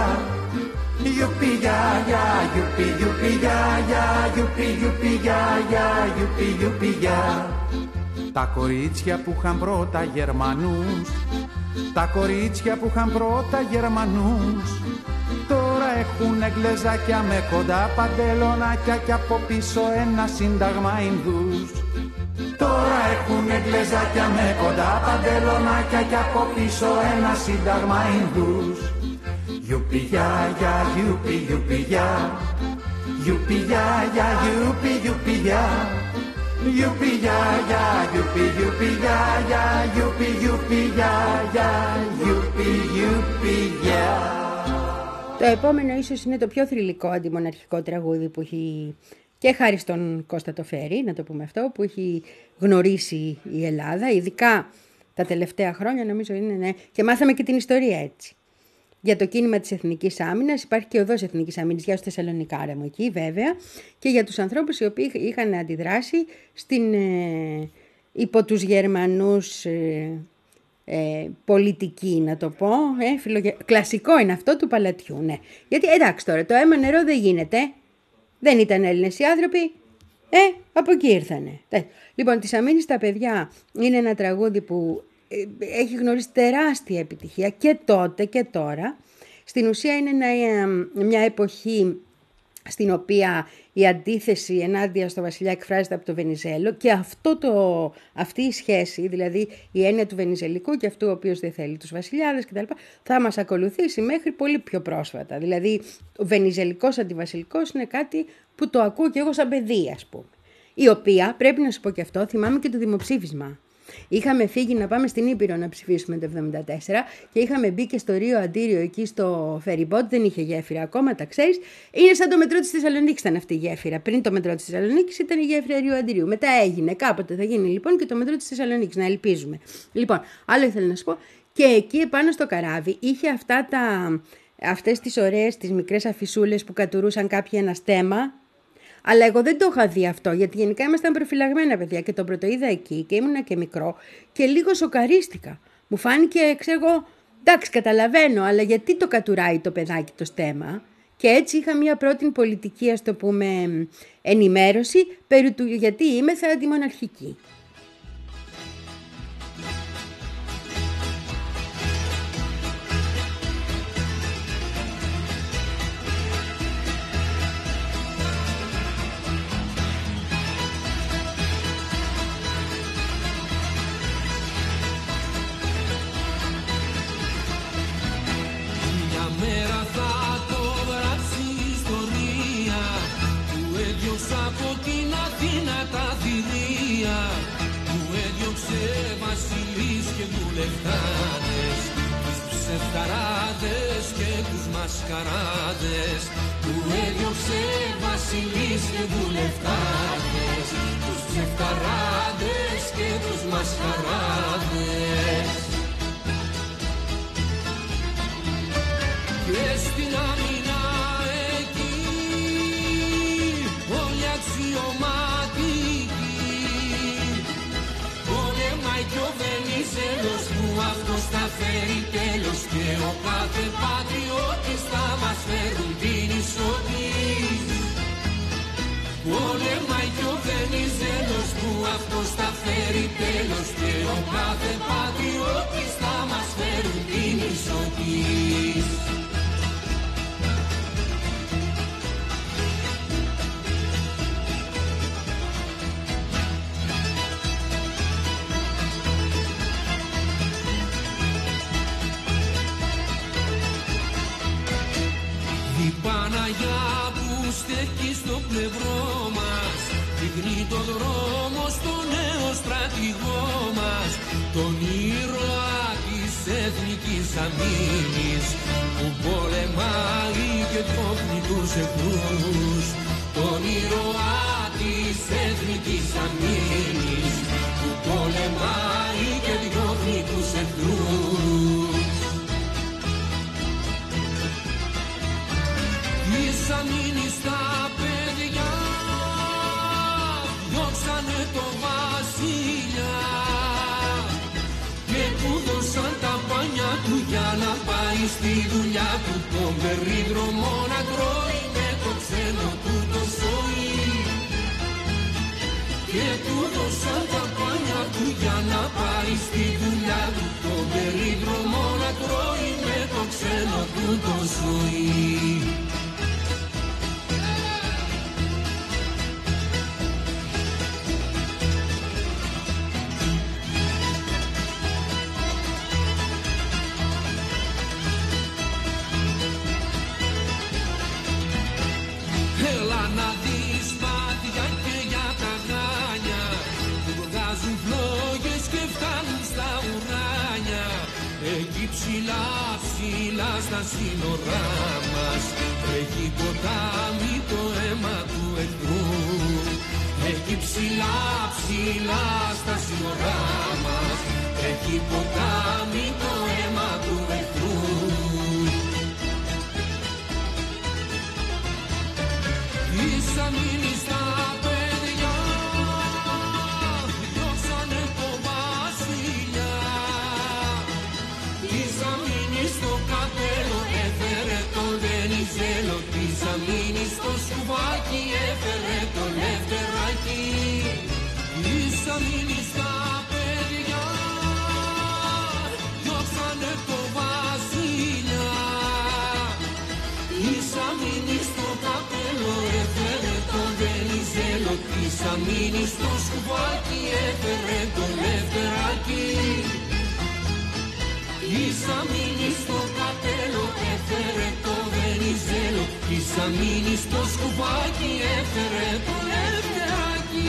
Γιουπι γεια γεια, γιουπι γιουπι γεια γεια. Γιουπι γιουπι γεια γεια, γιουπι γιουπι γεια. Τα κορίτσια που είχαν πρώτα Γερμανούς, τα κορίτσια που είχαν πρώτα Γερμανούς, τώρα έχουνε γλεζάκια με κοντά παντελονάκια και από πίσω ένα σύνταγμα Ινδούς. Τώρα έχουνε γλεζάκια με κοντά παντελονάκια και από πίσω ένα σύνταγμα Ινδούς. Γιουπι γεια γεια, γιουπι γιουπι γεια. Γιουπι γεια γεια, γιουπι γιουπι γεια. Γιουπι γεια γεια, γιουπι γιουπι γεια γεια. Γιουπι γιουπι γεια γεια, γιουπι γιουπι γεια. Το επόμενο ίσως είναι το πιο θρυλικό αντιμοναρχικό τραγούδι που έχει, και χάρη στον Κώστα το Φέρι, να το πούμε αυτό, που έχει γνωρίσει η Ελλάδα, ειδικά τα τελευταία χρόνια νομίζω είναι, ναι, και μάθαμε και την ιστορία έτσι. Για το κίνημα της Εθνικής Άμυνας, υπάρχει και οδός Εθνικής Άμυνας για τους Θεσσαλονικάρα μου εκεί βέβαια, και για τους ανθρώπους οι οποίοι είχαν αντιδράσει στην, ε, υπό τους Γερμανούς ε, ε, πολιτική, να το πω, ε, φιλογε... κλασικό είναι αυτό του παλατιού, ναι. Γιατί εντάξει τώρα, το αίμα νερό δεν γίνεται, δεν ήταν Έλληνες οι άνθρωποι, ε, από εκεί ήρθανε. Λοιπόν, της Αμήνης τα παιδιά είναι ένα τραγούδι που έχει γνωρίσει τεράστια επιτυχία και τότε και τώρα. Στην ουσία είναι ένα, μια εποχή στην οποία η αντίθεση ενάντια στο βασιλιά εκφράζεται από το Βενιζέλο, και αυτό το, αυτή η σχέση, δηλαδή η έννοια του Βενιζελικού και αυτού ο οποίος δεν θέλει τους βασιλιάδες κτλ., θα μας ακολουθήσει μέχρι πολύ πιο πρόσφατα. Δηλαδή ο Βενιζελικός αντιβασιλικός είναι κάτι που το ακούω και εγώ σαν παιδί, ας πούμε. Η οποία, πρέπει να σου πω και αυτό, θυμάμαι και το δημοψήφισμα. Είχαμε φύγει να πάμε στην Ήπειρο να ψηφίσουμε το εβδομήντα τέσσερα και είχαμε μπει και στο Ρίο Αντίριο εκεί στο φεριμπότ, δεν είχε γέφυρα ακόμα, τα ξέρεις. Είναι σαν το μετρό της Θεσσαλονίκης ήταν αυτή η γέφυρα. Πριν το μετρό της Θεσσαλονίκης ήταν η γέφυρα Ρίο Αντίριου. Μετά έγινε, κάποτε θα γίνει λοιπόν και το μετρό της Θεσσαλονίκης, να ελπίζουμε. Λοιπόν, άλλο ήθελα να σου πω, και εκεί πάνω στο καράβι είχε αυτά τα, αυτές τις ωραίες, τις μικρές αφισούλες που κατουρούσαν κάποιοι ένα στέμα. Αλλά εγώ δεν το είχα δει αυτό, γιατί γενικά ήμασταν προφυλαγμένα παιδιά και το πρωτοείδα εκεί και ήμουνα και μικρό και λίγο σοκαρίστηκα. Μου φάνηκε, ξέρω εγώ, εντάξει καταλαβαίνω, αλλά γιατί το κατουράει το παιδάκι το στέμα? Και έτσι είχα μια πρώτη πολιτική, ας το πούμε, ενημέρωση περί του γιατί είμαι θα αντιμοναρχική. Ψευταράδες και τους μασκαράδες που έδιωξε βασιλείς και βουλευτάδες, τους ψευταράδες και τους μασκαράδες. Και στην άμυνα εκεί όλοι αξιωματικοί πολεμάει κι ο Βενιζέλος που αυτός θα φέρει τέλος, και ο κάθε πατριώτης θα μας φέρουν την ισοτής. Πολεμάει κι ο Βενιζέλος που αυτός θα φέρει τέλος, και ο κάθε πατριώτης θα μας φέρουν την ισοτής. Στέκει στο πλευρό μας, δείχνει το δρόμο στο νέο στρατηγό μας, τον ήρωα της Εθνικής Αμήνης που πολεμάει και διώχνει τους εχθρούς. Τον ήρωα της Εθνικής Αμήνης που πολεμάει και διώχνει τους εχθρούς. Της μείνει στα παιδιά, διώξανε το βασιλιά και του δώσαν τα πάνια του για να πάει στη δουλειά του. Τον περίδρομο να τρώει με το ξένο του το σόι και του δώσαν τα πάνια του για να πάει στη δουλειά του. Τον περίδρομο να τρώει με το ξένο του το σόι. Έλα να δεις μάτια και για τα γάνια που βγάζουν φλόγες και φτάνουν στα ουράνια. Εκεί ψηλά ψηλά στα σύνορά μας τρέχει ποτάμι το αίμα του εχθρού. Εκεί ψηλά ψηλά στα σύνορά μας τρέχει ποτάμι το αίμα του εχθρού. Ίσα μείνει στα παιδιά, διώξανε το βασιλιά. Ίσα μείνει στο καπέλο, έφερε το Βενιζέλο. Ίσα μείνει στο σκουβάκι, έφερε το Λευτεράκι. Ίσα μείνει στα παιδιά, διώξανε το βασιλιά. Ίσα μείνει στο καπέλο, έφερε το Βενιζέλο. Ίσα μείνει στο σκουβάκι, έφερε το Λευτεράκι. Ίσα μείνει στο καπέλο, έφερε το Βενιζέλο. Ίσα μείνει στο σκουβάκι, έφερε το Λευτεράκι.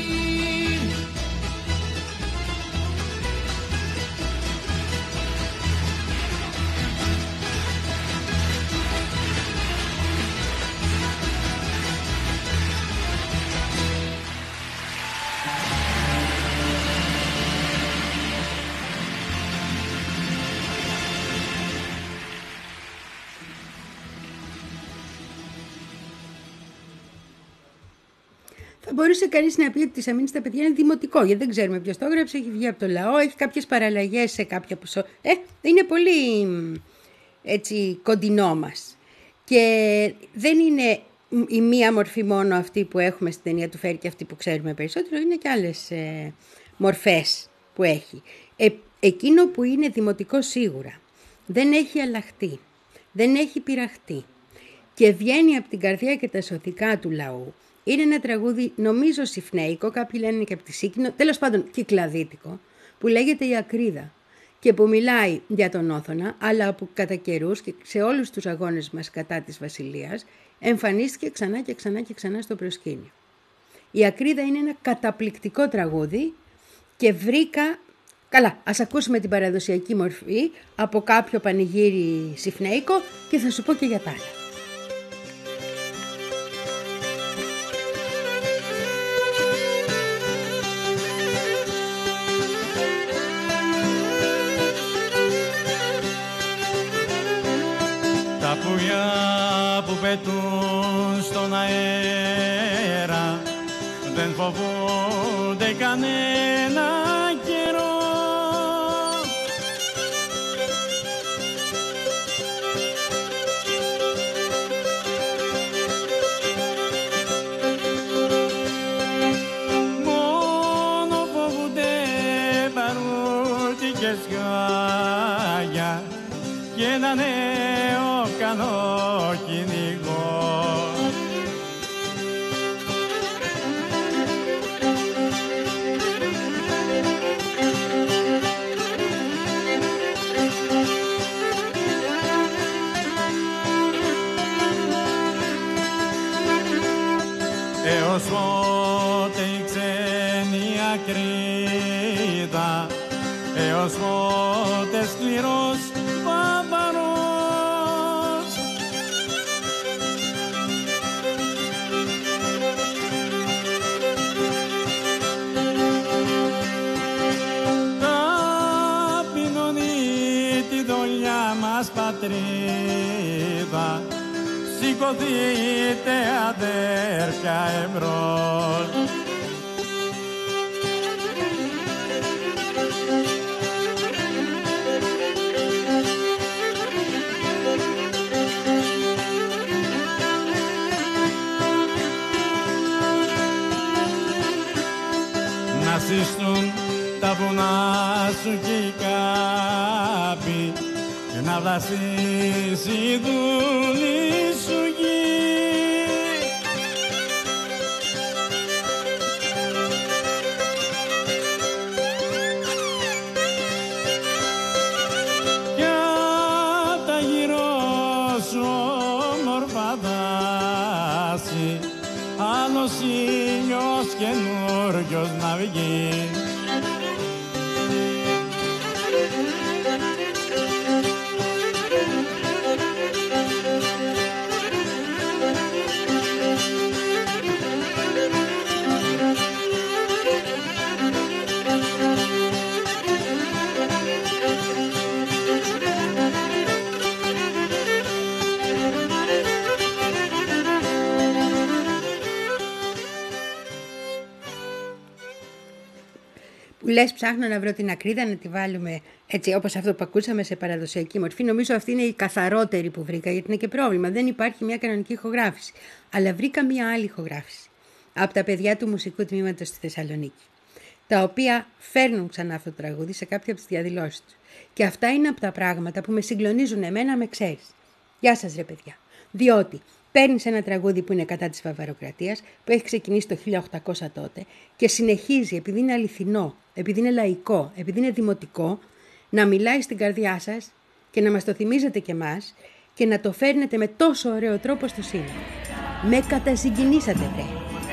Θα μπορούσε κανείς να πει ότι τη αμήνη στα παιδιά είναι δημοτικό, γιατί δεν ξέρουμε ποιος το έγραψε, έχει βγει από το λαό, έχει κάποιες παραλλαγές σε κάποια ποσό. Ε, είναι πολύ έτσι κοντινό μας. Και δεν είναι η μία μορφή μόνο αυτή που έχουμε στην ταινία του Φέρη και αυτή που ξέρουμε περισσότερο, είναι και άλλες ε, μορφές που έχει. Ε, εκείνο που είναι δημοτικό σίγουρα δεν έχει αλλάχτεί, δεν έχει πειραχτεί και βγαίνει από την καρδιά και τα σωθικά του λαού. Είναι ένα τραγούδι νομίζω συφνέικο, κάποιοι λένε και από τη Σίκινο, τέλος πάντων κυκλαδίτικο, που λέγεται «Η Ακρίδα» και που μιλάει για τον Όθωνα, αλλά που κατά καιρούς και σε όλους τους αγώνες μας κατά της Βασιλείας εμφανίστηκε ξανά και ξανά και ξανά στο προσκήνιο. Η Ακρίδα είναι ένα καταπληκτικό τραγούδι και βρήκα... Καλά, ας ακούσουμε την παραδοσιακή μορφή από κάποιο πανηγύρι συφνέικο και θα σου πω και για τα άλλα. Τα πουλιά που πετούν στον αέρα δεν φοβούνται κανένα καιρό. Μόνο φοβούνται παρούτι και σκάγια και ένα νέο κανό κυνηγό. Έως πότε η ξένη ακρίδα, έως πότε σκληρός βαβαρός. Ταπεινώνει τη δολιά μας πατρίδα, σηκωθείτε αδέρφια εμπρός. Να σύστουν τα βουνά σου και οι κάποι και να βλαστείς η δούλη σου γη. Κι απ' τα γύρω σου όμορφα δάση άλλος ήλιος καινούριος να βγει. Που λες ψάχνω να βρω την ακρίδα να τη βάλουμε έτσι όπως αυτό που ακούσαμε σε παραδοσιακή μορφή. Νομίζω αυτή είναι η καθαρότερη που βρήκα, γιατί είναι και πρόβλημα. Δεν υπάρχει μια κανονική ηχογράφηση. Αλλά βρήκα μια άλλη ηχογράφηση από τα παιδιά του μουσικού τμήματος στη Θεσσαλονίκη, τα οποία φέρνουν ξανά αυτό το τραγούδι σε κάποια από τις διαδηλώσεις τους. Και αυτά είναι από τα πράγματα που με συγκλονίζουν εμένα, με ξέρεις. Γεια σας ρε παιδιά. Διότι παίρνεις ένα τραγούδι που είναι κατά της βαβαροκρατίας, που έχει ξεκινήσει το χίλια οκτακόσια τότε και συνεχίζει, επειδή είναι αληθινό, επειδή είναι λαϊκό, επειδή είναι δημοτικό, να μιλάει στην καρδιά σας και να μας το θυμίζετε και εμάς και να το φέρνετε με τόσο ωραίο τρόπο στο σύνολο. Με κατασυγκινήσατε βρε.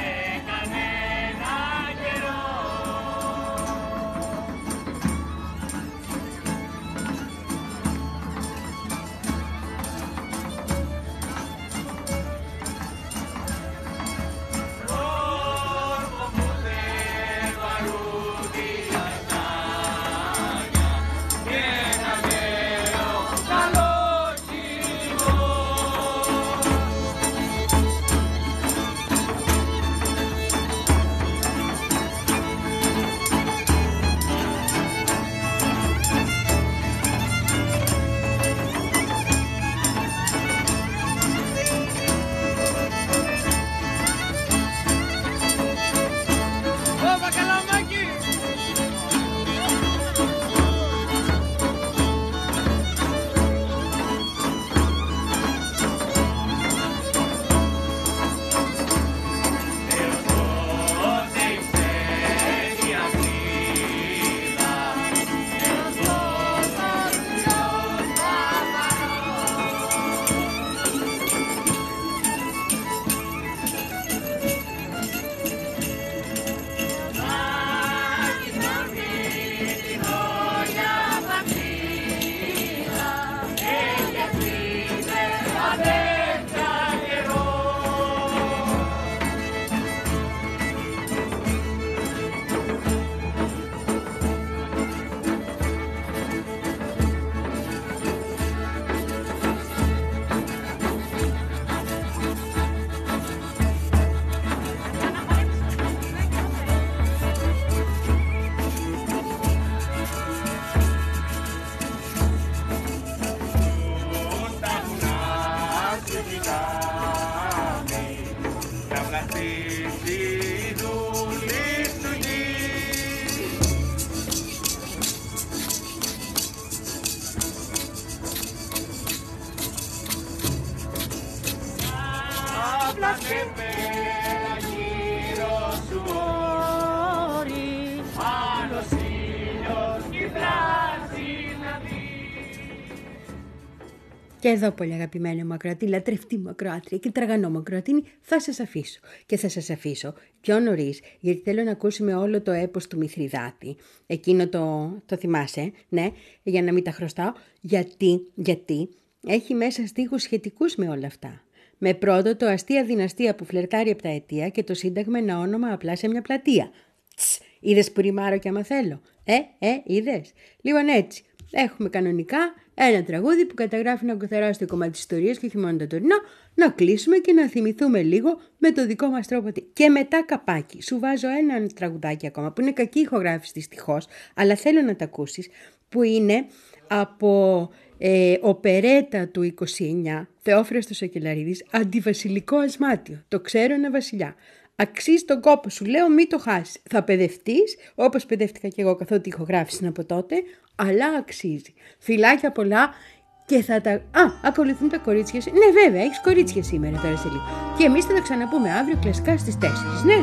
Και εδώ, πολύ αγαπημένη μου ακροατή, λατρευτή μου ακροάτρια και τραγανό μου ακροατίνη, θα σας αφήσω. Και θα σας αφήσω πιο νωρίς, γιατί θέλω να ακούσουμε όλο το έπος του Μηθριδάτη. Εκείνο το, το θυμάσαι, ναι, για να μην τα χρωστάω. Γιατί, γιατί έχει μέσα στίχους σχετικούς με όλα αυτά. Με πρώτο το αστεία δυναστεία που φλερτάρει από τα αιτία και το σύνταγμα ένα όνομα απλά σε μια πλατεία. Τς, είδες που ρημάρω κι άμα θέλω. Ε, ε, είδες. Λοιπόν έτσι, έχουμε κανονικά Ένα τραγούδι που καταγράφει ένα καθαράστιο κομμάτι της ιστορίας και όχι μόνο το τωρινό, να κλείσουμε και να θυμηθούμε λίγο με το δικό μας τρόπο. Και μετά καπάκι. Σου βάζω ένα τραγουδάκι ακόμα που είναι κακή ηχογράφηση δυστυχώς, αλλά θέλω να τα ακούσεις, που είναι από ε, οπερέτα του είκοσι εννιά, Θεόφραστος Σακελαρίδης, Αντιβασιλικό Ασμάτιο. Το ξέρω ένα βασιλιά. Αξίζει τον κόπο, σου λέω, μη το χάσεις. Θα παιδευτείς, όπως παιδεύτηκα και εγώ καθότι η ηχογράφηση είναι από τότε, αλλά αξίζει. Φιλάκια πολλά και θα τα... Α, ακολουθούν τα κορίτσια. Ναι, βέβαια, έχεις κορίτσια σήμερα τώρα σε λίγο. Και εμείς θα τα ξαναπούμε αύριο κλασικά στις τέσσερις, ναι.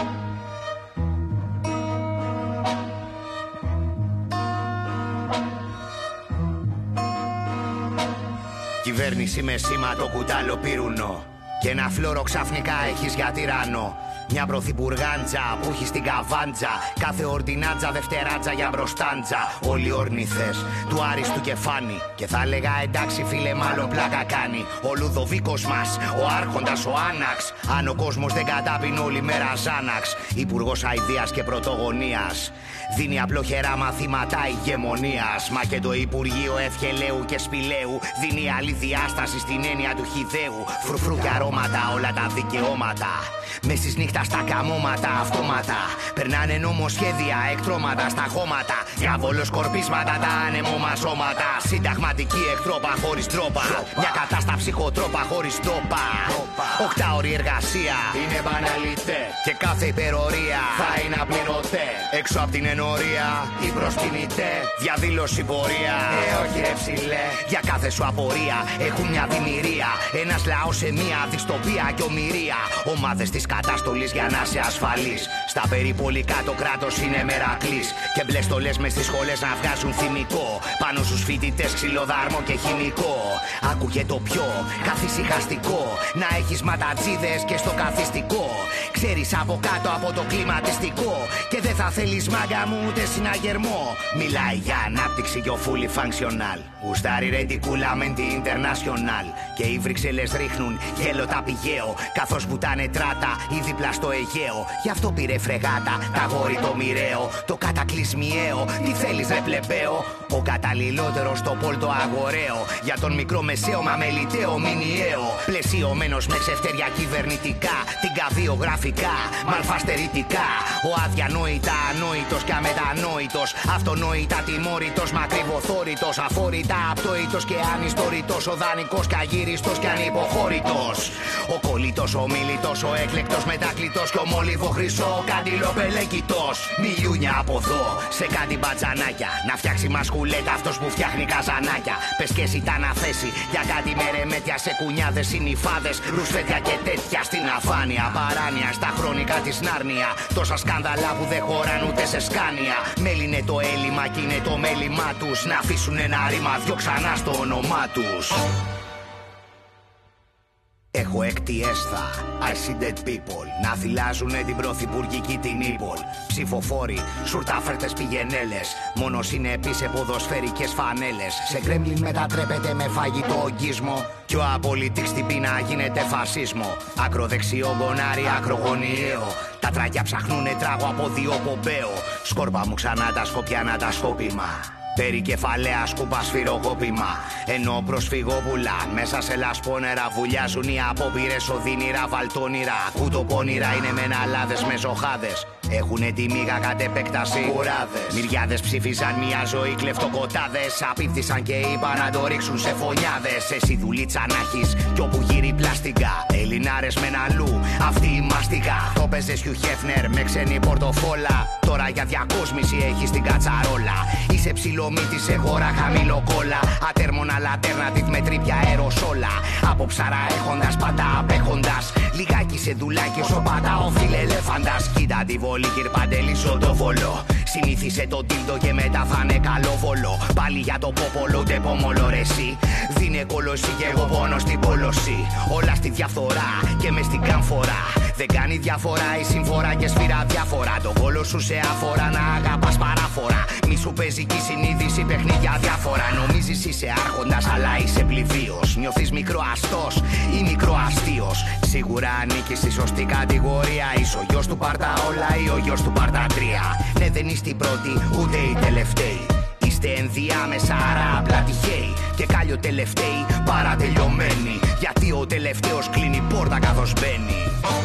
Κυβέρνηση με σήμα το κουτάλο πυρουνό. Και ένα φλόρο ξαφνικά έχεις για τυράννο. Μια πρωθυπουργάντζα που έχει στην καβάντζα. Κάθε ορτινάτζα δευτεράτζα για μπροστάντζα. Όλοι ορνηθές του άριστου κεφάνι. Και θα έλεγα εντάξει φίλε μάλλον πλάκα κάνει. Ο Λουδοβίκος μας, ο άρχοντας ο Άναξ. Αν ο κόσμος δεν κατάπινε όλη μέρα Ζάναξ. Υπουργός αηδείας και πρωτογωνίας. Δίνει απλοχερά μαθήματα ηγεμονίας. Μα και το Υπουργείο Ευχελαίου και Σπηλαίου δίνει άλλη διάσταση στην έννοια του χυδαίου. Φρουφρού και αρώματα όλα τα δικαιώματα. Μες στις νύχτα στα καμώματα αυτόματα. Περνάνε νομοσχέδια, εκτρώματα στα χώματα. Διαβολοσκορπίσματα τα ανεμόμα σώματα. Συνταγματική εκτρόπα χωρίς τρόπα. Μια κατάσταση χωτρόπα χωρίς τρόπα. Οκτάωρη εργασία είναι μπαναλιτέ. Και κάθε υπερορία θα είναι απληρωτέ. Έξω απ' την ενορία ή προς την ητέ. Διαδήλωση πορεία, ε όχι ρε ψηλέ. Για κάθε σου απορία έχουν μια δημιουργία. Ένας λαός σε μια δυστοπία και ομηρία. Ομάδες της κατάστολης για να είσαι ασφαλής. Στα περιπολικά το κράτος είναι μερακλής. Και μπλε στολές μες στις σχολές να βγάζουν θυμικό. Πάνω στους φοιτητές ξυλοδάρμο και χημικό. Άκουγε το πιο καθησυχαστικό. Να έχεις ματατζίδες και στο καθιστικό. Ξέρεις από κάτω από το κλιματιστικό. Και δεν θα θέλεις μάγκα μου ούτε συναγερμό. Μιλάει για ανάπτυξη και ο fully functional. Γουστάρει ρεντικούλα με την international. Και οι Βρυξέλλες ρίχνουν γέλο τα πηγαίο. Καθώς βουτάνε τράτα ή δίπλα στο Αιγαίο. Γι' αυτό πήρε φρεγάτα τα γόρι το μοιραίο. Το κατακλυσμιαίο, τι θέλεις ρε πλεμπαίο. Ο καταλληλότερος το πόλτο αγοραίο. Για τον μικρό μεσαίο μα μελιτέο μηνιαίο. Πλαισιωμένος με ξεφτέρια κυβερνητικά. Την καβιογραφικά, μαλφαστερητικά. Ο αδιανόητα ανόητος και αμετανόητος. Αυτονόητα τιμόρυτος, μακριβοθόρητος. Αφόρητα απτόητος και ανιστορητός. Ο δανεικός και αγύριστος και ανυποχώρητος. Ο κολλητός, ο μίλητος, ο έκλεκτος μετακλητός. Και ο μόλιβο χρυσό, ο καντιλοπελέκητος. Μιλιούνια από εδώ, σε κάτι μπατζανάκια. Να φτιάξει μασκουλέτα αυτός που φτιάχνει καζανάκια. Πες και εσύ τα να θέσει για κάτι μερεμέτια. Σε κουνιάδες, συνυφάδες, ρουσφέτια και τέτοια. Στην αφάνεια, παράνοια, στα χρονικά της Νάρνια. Τόσα σκάνδαλα που δεν χωράν ούτε σε σκάνια. Μέλινε το έλλειμμα κι είναι το μέλημά τους. Να αφήσουν ένα ρήμα δυο ξανά στο όνομά τους. Έχω έκτη έσθα, I see dead people. Να θυλάζουνε την πρωθυπουργική την ύπολ. Ψηφοφόροι, σουρτάφερτες πηγενέλες. Μόνο συνεπείς σε ποδοσφαιρικές φανέλες. Σε Κρέμλιν μετατρέπεται με φαγητό ογκισμό. Κι ο απολυτής στην πείνα γίνεται φασίσμο. Ακροδεξιό γκονάρι, ακρογωνιαίο. Τα τράκια ψαχνούνε τράγω από δύο πομπαίο. Σκόρπα μου ξανά τα σκοπιάνα τα σκόπιμα. Περικεφαλαία σκούπα σφυροκόπημα. Ενώ προσφυγόπουλα μέσα σε λασπόνερα βουλιάζουν οι απόπειρες οδύνηρα βαλτόνιρα. Κουτοπόνιρα είναι μεναλάδες με ζωχάδες. Έχουνε τη μίγα κατ' επέκταση κουράδες. Μυριάδες ψήφιζαν μια ζωή κλεφτοκοτάδες. Απίφθησαν και είπαν να το ρίξουν σε φωνιάδες. Εσύ δουλίτσα να έχεις κι όπου γύρει πλαστικά. Ελληνάρες με αλλού, αυτή η μαστικά. Το παίζες Χιου Χέφνερ με ξένη πορτοφόλα. Τώρα για διακόσμηση έχεις την κατσαρόλα. Είσαι ψιλομύτη σε χώρα χαμηλό κόλλα. Ατέρμονα alternative με τρίπια αεροσόλα. Από ψαρά έχοντας πάντα απέχοντας. Λιγάκι σε δουλάκι όσο πατάω φιλελέφαντας. Κοίτα τη βολή κυρ Παντελή σοντοβολό. Συνήθισε το τίλτο και μετά θα είναι καλόβολο. Πάλι για το πόπολο ούτε πόμολο ρε εσύ. Δίνε κολοσσί και εγώ πόνο στην πόλωση. Όλα στη διαφθορά και μες στην καμφορά. Δεν κάνει διαφορά η συμφορά και σφυρά διάφορα. Το κόλο σου σε αφορά να αγαπάς παράφορα. Μη σου παίζει και η συνείδηση παιχνίδια διάφορα. Νομίζεις είσαι άρχοντας αλλά είσαι πληβίος. Νιώθεις μικροαστός ή μικροαστίος. Σίγουρα ανήκεις στη σωστή κατηγορία. Είσαι ο γιος του Παρταόλα ή ο γιος του Παρτατρία. Ναι δεν είστε οι πρώτοι ούτε οι τελευταίοι. Είστε Είμαστε ενδιάμεσα, άρα απλά τυχαίοι. Και κάλιο τελευταίοι παρατελειωμένοι. Γιατί ο τελευταίος κλείνει πόρτα καθώς μπαίνει.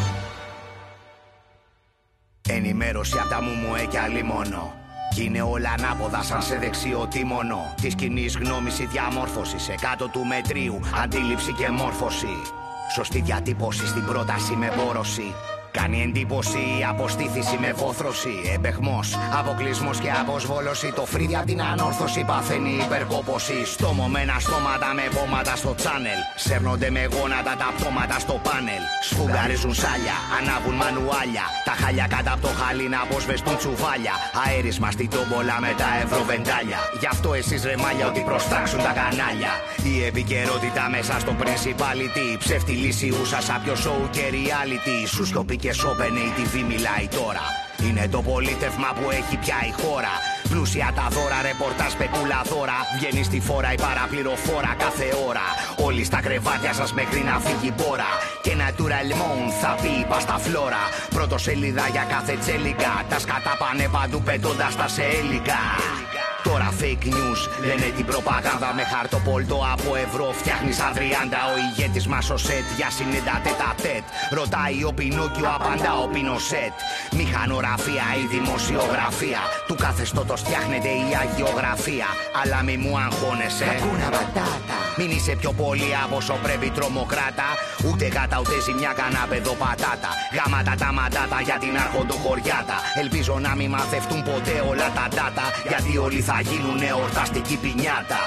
Ενημέρωση απ' τα μουμουέ κι άλλη μόνο. Κι είναι όλα ανάποδα σαν σε δεξιό τίμωνο. Της κοινής γνώμης η διαμόρφωση σε κάτω του μετρίου. Αντίληψη και μόρφωση. Σωστή διατύπωση στην πρόταση με μπόρωση. Κάνει εντύπωση η αποστήθηση με βόθρωση. Επεχμός, αποκλεισμός και αποσβόλωση. Το φρύδι απ' την ανόρθωση παθαίνει υπερκόπωση. Στομωμένα στόματα με βόματα στο τσάνελ. Σέρνονται με γόνατα τα πτώματα στο πάνελ. Σφουγγαρίζουν σάλια, ανάβουν μανουάλια. Τα χάλια κάτω απ' το χαλί να αποσβεστούν τσουβάλια. Αέρισμα στην τόμπολα με τα ευρωβεντάλια. Γι' αυτό εσείς ρε μάλια ότι προστάξουν τα κανάλια. Η επικαιρότητα μέσα στο principality. Ψεύτη λύση ούσα σαν πιο show και reality. Σου σιωπή και σόπαινε η τι βι μιλάει τώρα. Είναι το πολίτευμα που έχει πια η χώρα. Πλούσια τα δώρα, ρεπορτάζ, σπεκούλα δώρα. Βγαίνει στη φόρα η παραπληροφόρα κάθε ώρα. Όλοι στα κρεβάτια σας μέχρι να φύγει η μπόρα. Και naturellement θα πει πας φλόρα. Πρώτο σελίδα για κάθε τσέλικα. Τα σκατά πάνε παντού πετώντας τα σε έλικα. Τώρα fake news λένε την προπαγάνδα. Με χαρτοπόλτο από ευρώ φτιάχνει σαν τριάντα. Ο ηγέτης μας ο σετ για συνέντα τέτα-τέτ. Ρωτάει ο Πινόκιο, απαντά ο Πινοσέτ. Μηχανογραφία ή δημοσιογραφία. Του καθεστώτος φτιάχνεται η αγιογραφία. Αλλά μη μου αγχώνεσαι. Κακούνα πατάτα. Μην είσαι πιο πολύ από όσο πρέπει τρομοκράτα. Ούτε γάτα ούτε ζημιά κανά παιδοπατάτα. Γάματα τα μαντάτα για την αρχοντοχωριάτα. Ελπίζω να μην μαθευτούν ποτέ όλα τα ντάτα. Γιατί όλοι θα γίνουνε ορταστική πινιάτα.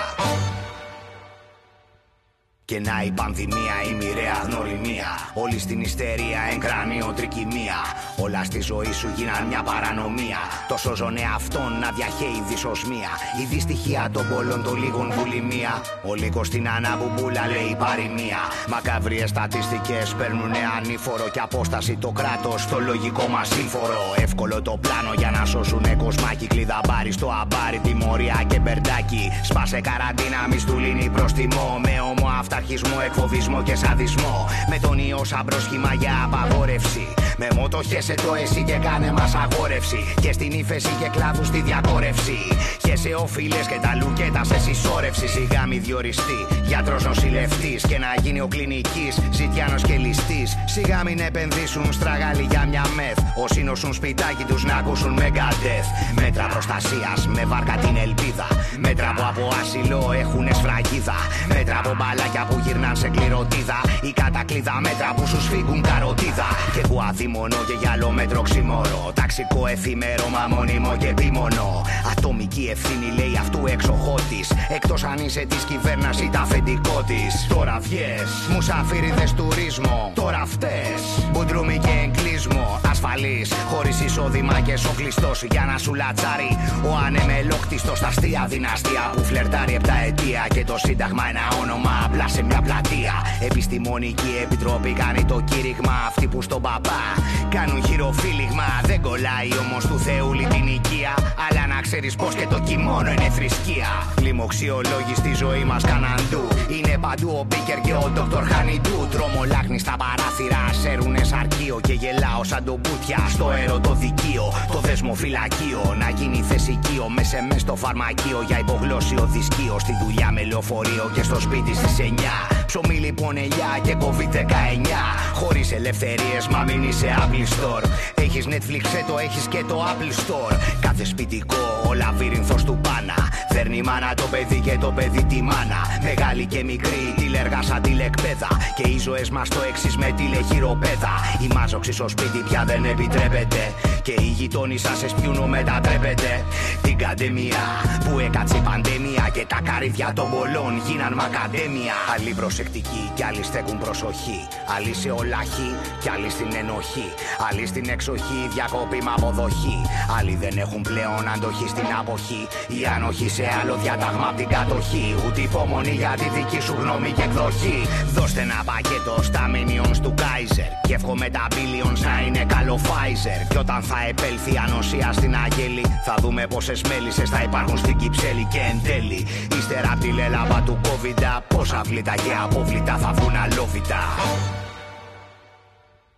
Και να η πανδημία, η μοιραία γνωριμία. Όλοι στην ιστερία, εγκράνιο τρικυμία. Όλα στη ζωή σου γίναν μια παρανομία. Τόσο ζωνε αυτόν να διαχέει δυσοσμία. Η δυστυχία των πολλών των λίγων βουλημία. Ο λύκος στην αναμπουμπούλα λέει παροιμία. Μακαβριές στατιστικές παίρνουνε ανήφορο. Και απόσταση το κράτος στο λογικό μας σύμφορο. Εύκολο το πλάνο για να σώσουνε κοσμάκι. Κλειδαμπάρι στο αμπάρι, τιμωρία και μπερντάκι. Σπάσε καραντίνα, μη του λύνει προς τιμό. Με όμο αυταρχισμό, εκφοβισμό και σαδισμό. Με τον ιό σαν πρόσχημα για απαγόρευση. Με μότο χέσε το εσύ και κάνε μας αγόρευση. Και στην ύφεση και κλάδους στη διακόρευση. Χέσε οφείλες και τα λουκέτα σε συσσόρευση. Σιγά μη διοριστεί γιατρός νοσηλευτής. Και να γίνει ο κλινικής ζητιάνος και ληστής. Σιγά μην επενδύσουν στραγάλι για μια μεθ. Όσοι νοσούν σπιτάκι τους να ακούσουν Megadeth. Μέτρα προστασίας με βάρκα την ελπίδα. Μέτρα που από άσυλο έχουνε σφραγίδα. Μέτρα από μπαλάκια που γυρνάν σε κληροτίδα. Ή κατακλείδα μέτρα που σου σφίγγουν καροτίδα. Και που αδείμονο και γυαλό μέτρο ξημόρο. Ταξικό εφήμερο μα μόνιμο και επίμονο. Ατομική ευθύνη λέει αυτού εξοχώτης. Εκτός αν είσαι της κυβέρνας ή τα αφεντικό της. Τώρα βγες, μουσαφίριδες τουρίσμο. Τώρα φταίς, μπουντρούμι και εγκλίσμο. Ασφαλής, χωρίς εισόδημα και σοκλιστός. Για να σου λατσάρει ο ανεμελόκτιστος. Τα αστεία δυναστεία που φλερτάρει επτά αιτία. Και το σύνταγμα ένα όνομα απλά σε μια πλατεία. Επιστημονική επιτροπή κάνει το κήρυγμα. Αυτοί που στον παπά κάνουν χειροφύλιγμα. Δεν κολλάει όμως του Θεούλη την οικία. Αλλά να ξέρεις πως και το κιμόνο είναι θρησκεία. Λοιμοξιολόγοι στη ζωή μας καναντού. Είναι παντού ο Μπίκερ και ο Ντόκτορ Χανιντού. Τρομολάχνει στα παράθυρα, σέρουνε σαρκείο. Και γελάω σαν τον Μπούτια στο ερωτοδικείο. Το δεσμοφυλακείο να γίνει θεσικείο. Μέσα μες στο φαρμακείο για υπογλώσσιο δισκείο. Στη δουλειά με λεωφορείο και στο σπίτι στις εννιά. Ψωμί λοιπόν ελιά και κόβι δεκαεννιά. Χωρίς ελευθερίες μα μην είσαι Apple Store. Έχεις Netflix, το έχεις και το Apple Store. Κάθε σπιτικό ο λαβύρινθος του πάνα. Δέρνει μάνα το παιδί και το παιδί τη μάνα. Μεγάλη και μικρή τηλεργά σαν τηλεκπαίδα. Και οι ζωές μας το εξής με τηλεχειροπέδα. Η μάζοξη στο σπίτι πια δεν επιτρέπεται. Και οι γειτόνοι σας εσπιούνο μετατρέπεται. Την καντεμία που έκατσε η πανδέμια. Και τα καρύδια των πολλών γίναν μακαντέμια. Άλλοι προσεκτικοί κι άλλοι στέκουν προσοχή. Άλλοι σε ολάχη κι άλλοι στην ενοχή. Άλλοι στην εξοχή, διακόπη με αποδοχή. Άλλοι δεν έχουν πλέον αντοχή στην αποχή. Η ανοχή σε άλλο διάταγμα απ' την κατοχή. Ούτε υπομονή για τη δική σου γνώμη και εκδοχή. Δώστε ένα πακέτο στα minions του Kaiser. Και εύχομαι τα billions να είναι καλό Pfizer. Κι όταν θα επέλθει η ανοσία στην Αγέλη, θα δούμε πόσες μέλισσες θα υπάρχουν στην Κυψέλη. Και εν τέλει, ύστερα απ' τη λέλαπα του COVID, πόσα βλήτα και απόβλητα θα βγουν αλόβητα.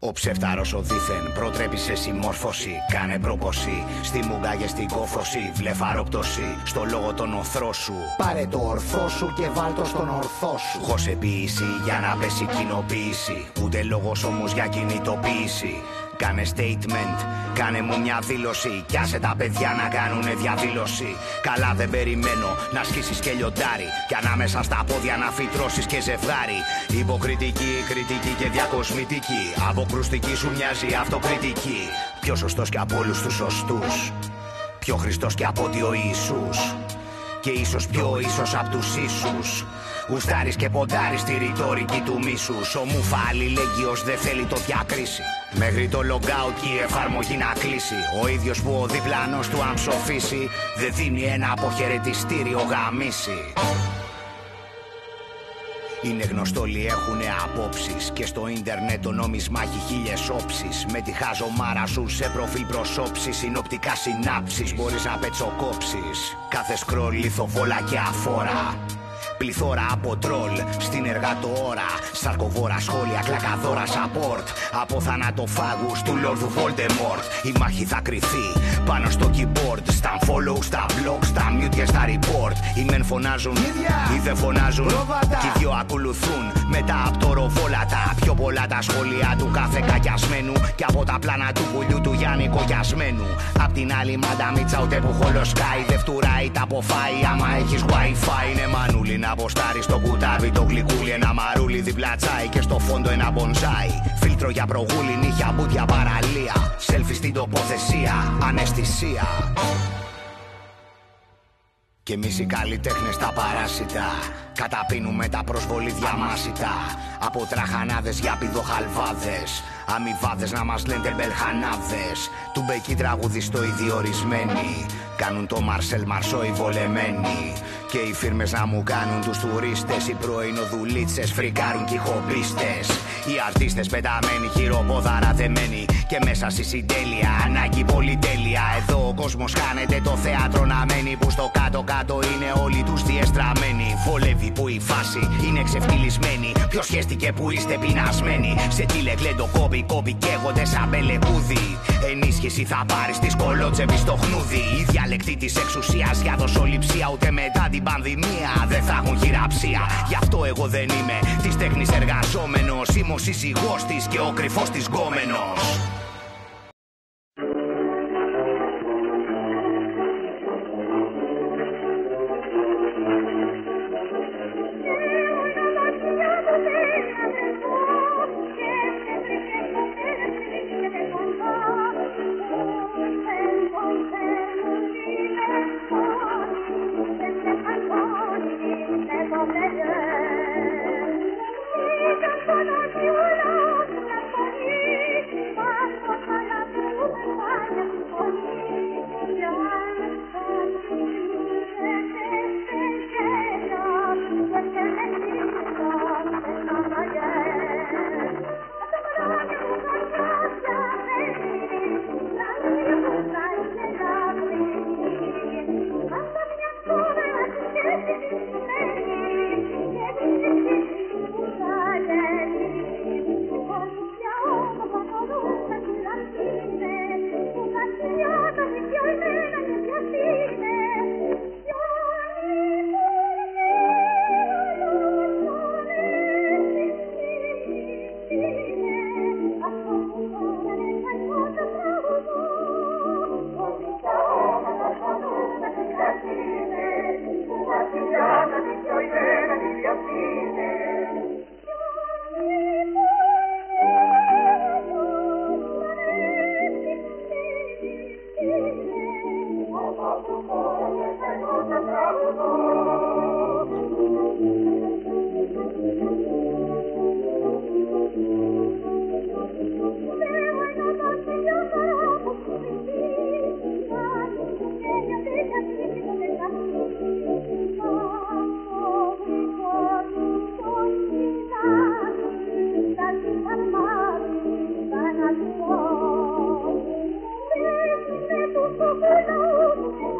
Ο ψευτάρος ο δίθεν προτρέπει σε συμμόρφωση. Κάνε πρόποση στη μουγκα και στην κόφωση. Βλεφαρόπτωση στο λόγο των οθρό σου. Πάρε το ορθό σου και βάλ' το στον ορθό σου. Χωσεποίηση για να πέσει κοινοποίηση. Ούτε λόγος όμως για κινητοποίηση. Κάνε statement, κάνε μου μια δήλωση. Κι άσε τα παιδιά να κάνουνε διαδήλωση. Καλά δεν περιμένω να σκίσεις και λιοντάρι. Κι ανάμεσα στα πόδια να φυτρώσεις και ζευγάρι. Υποκριτική, κριτική και διακοσμητική. Αποκρουστική σου μοιάζει αυτοκριτική. Πιο σωστός κι από όλους τους σωστούς. Πιο Χριστός κι από ότι ο Ιησούς. Και ίσως πιο ίσως απ' τους ίσους. Γουστάρεις και ποντάρεις στη ρητορική του μίσους. Ο Μουφα αλληλέγγυος δεν θέλει το διακρίσει. Μέχρι το logout και η εφαρμογή να κλείσει. Ο ίδιος που ο διπλανός του αν ψοφήσει δεν δίνει ένα αποχαιρετιστήριο γαμίσει. Είναι γνωστό όλοι έχουνε απόψεις. Και στο ίντερνετ το νόμισμα έχει χίλιες όψεις. Με τη χαζομάρα σου σε προφίλ προσώψεις. Συνοπτικά συνάψεις μπορείς να πετσοκόψεις. Κάθε σκρολ λιθοβόλα και αφόρα. Πληθώρα από τρόλ στην εργατοώρα. Σαρκοβόρα σχόλια, κλακαδόρα support. Από θανατοφάγους του Λόρδου Voldemort. Η μάχη θα κρυθεί πάνω στο keyboard. Στα follow, στα blog, στα mute και στα report. Οι μεν φωνάζουν, οι δεν φωνάζουν. Κι οι δυο ακολουθούν μετά από το ροβόλατα. Πιο πολλά τα σχόλια του κάθε κακιασμένου. Κι από τα πλάνα του πουλιού του Γιάννη Κογιασμένου. Απ' την άλλη μανταμίτσα ούτε που χολοσκάει. Δεν φτουράει τα αποφάει. Άμα έχεις wifi είναι μανούλι να αποστάρει στο κουτάβι το γλυκούλι. Ένα μαρούλι διπλά τσάι και στο φόντο ένα μπονζάι. Φίλτρο για προγούλι, νύχια, μπούτια, παραλία. Σέλφι στην τοποθεσία, αναισθησία. Κι εμείς οι καλλιτέχνες τα παράσιτα καταπίνουμε τα προσβολή διαμάσιτα. Από τραχανάδες για πηδοχαλβάδες. Αμοιβάδες να μας λένε μπελχανάδες. Του μπεκί τραγουδιστό οι διορισμένοι. Κάνουν το Μαρσέλ Μαρσό οι βολεμένοι. Και οι φίρμες να μου κάνουν τους τουρίστες. Οι πρωινοδουλίτσες φρικάρουν κι οι χομπίστες. Οι αρτίστες πεταμένοι, χειροπόδαρα δεμένοι. Και μέσα στη συντέλεια ανάγκη πολυτέλεια. Εδώ ο κόσμος χάνεται, το θέατρο να μένει. Που στο κάτω-κάτω είναι όλοι τους διεστραμμένοι. Βολεύει που η φάση είναι ξεφτυλισμένη. Ποιος σχέστηκε που είστε πεινασμένοι. Σε τι λεγλέντο κόμπι κόμπι καίγονται σαν μπελεκούδι. Ενίσχυση θα πάρεις τη σκολότσεβη στο χνούδι. Η διαλεκτή της εξουσίας για δοσοληψία. Ούτε μετά την πανδημία δεν θα έχουν χειραψία. Γι' αυτό εγώ δεν είμαι της τέχνης εργαζόμενος. Είμαι ο σύζυγός της και ο κρυφός της γκόμενος. Thank you.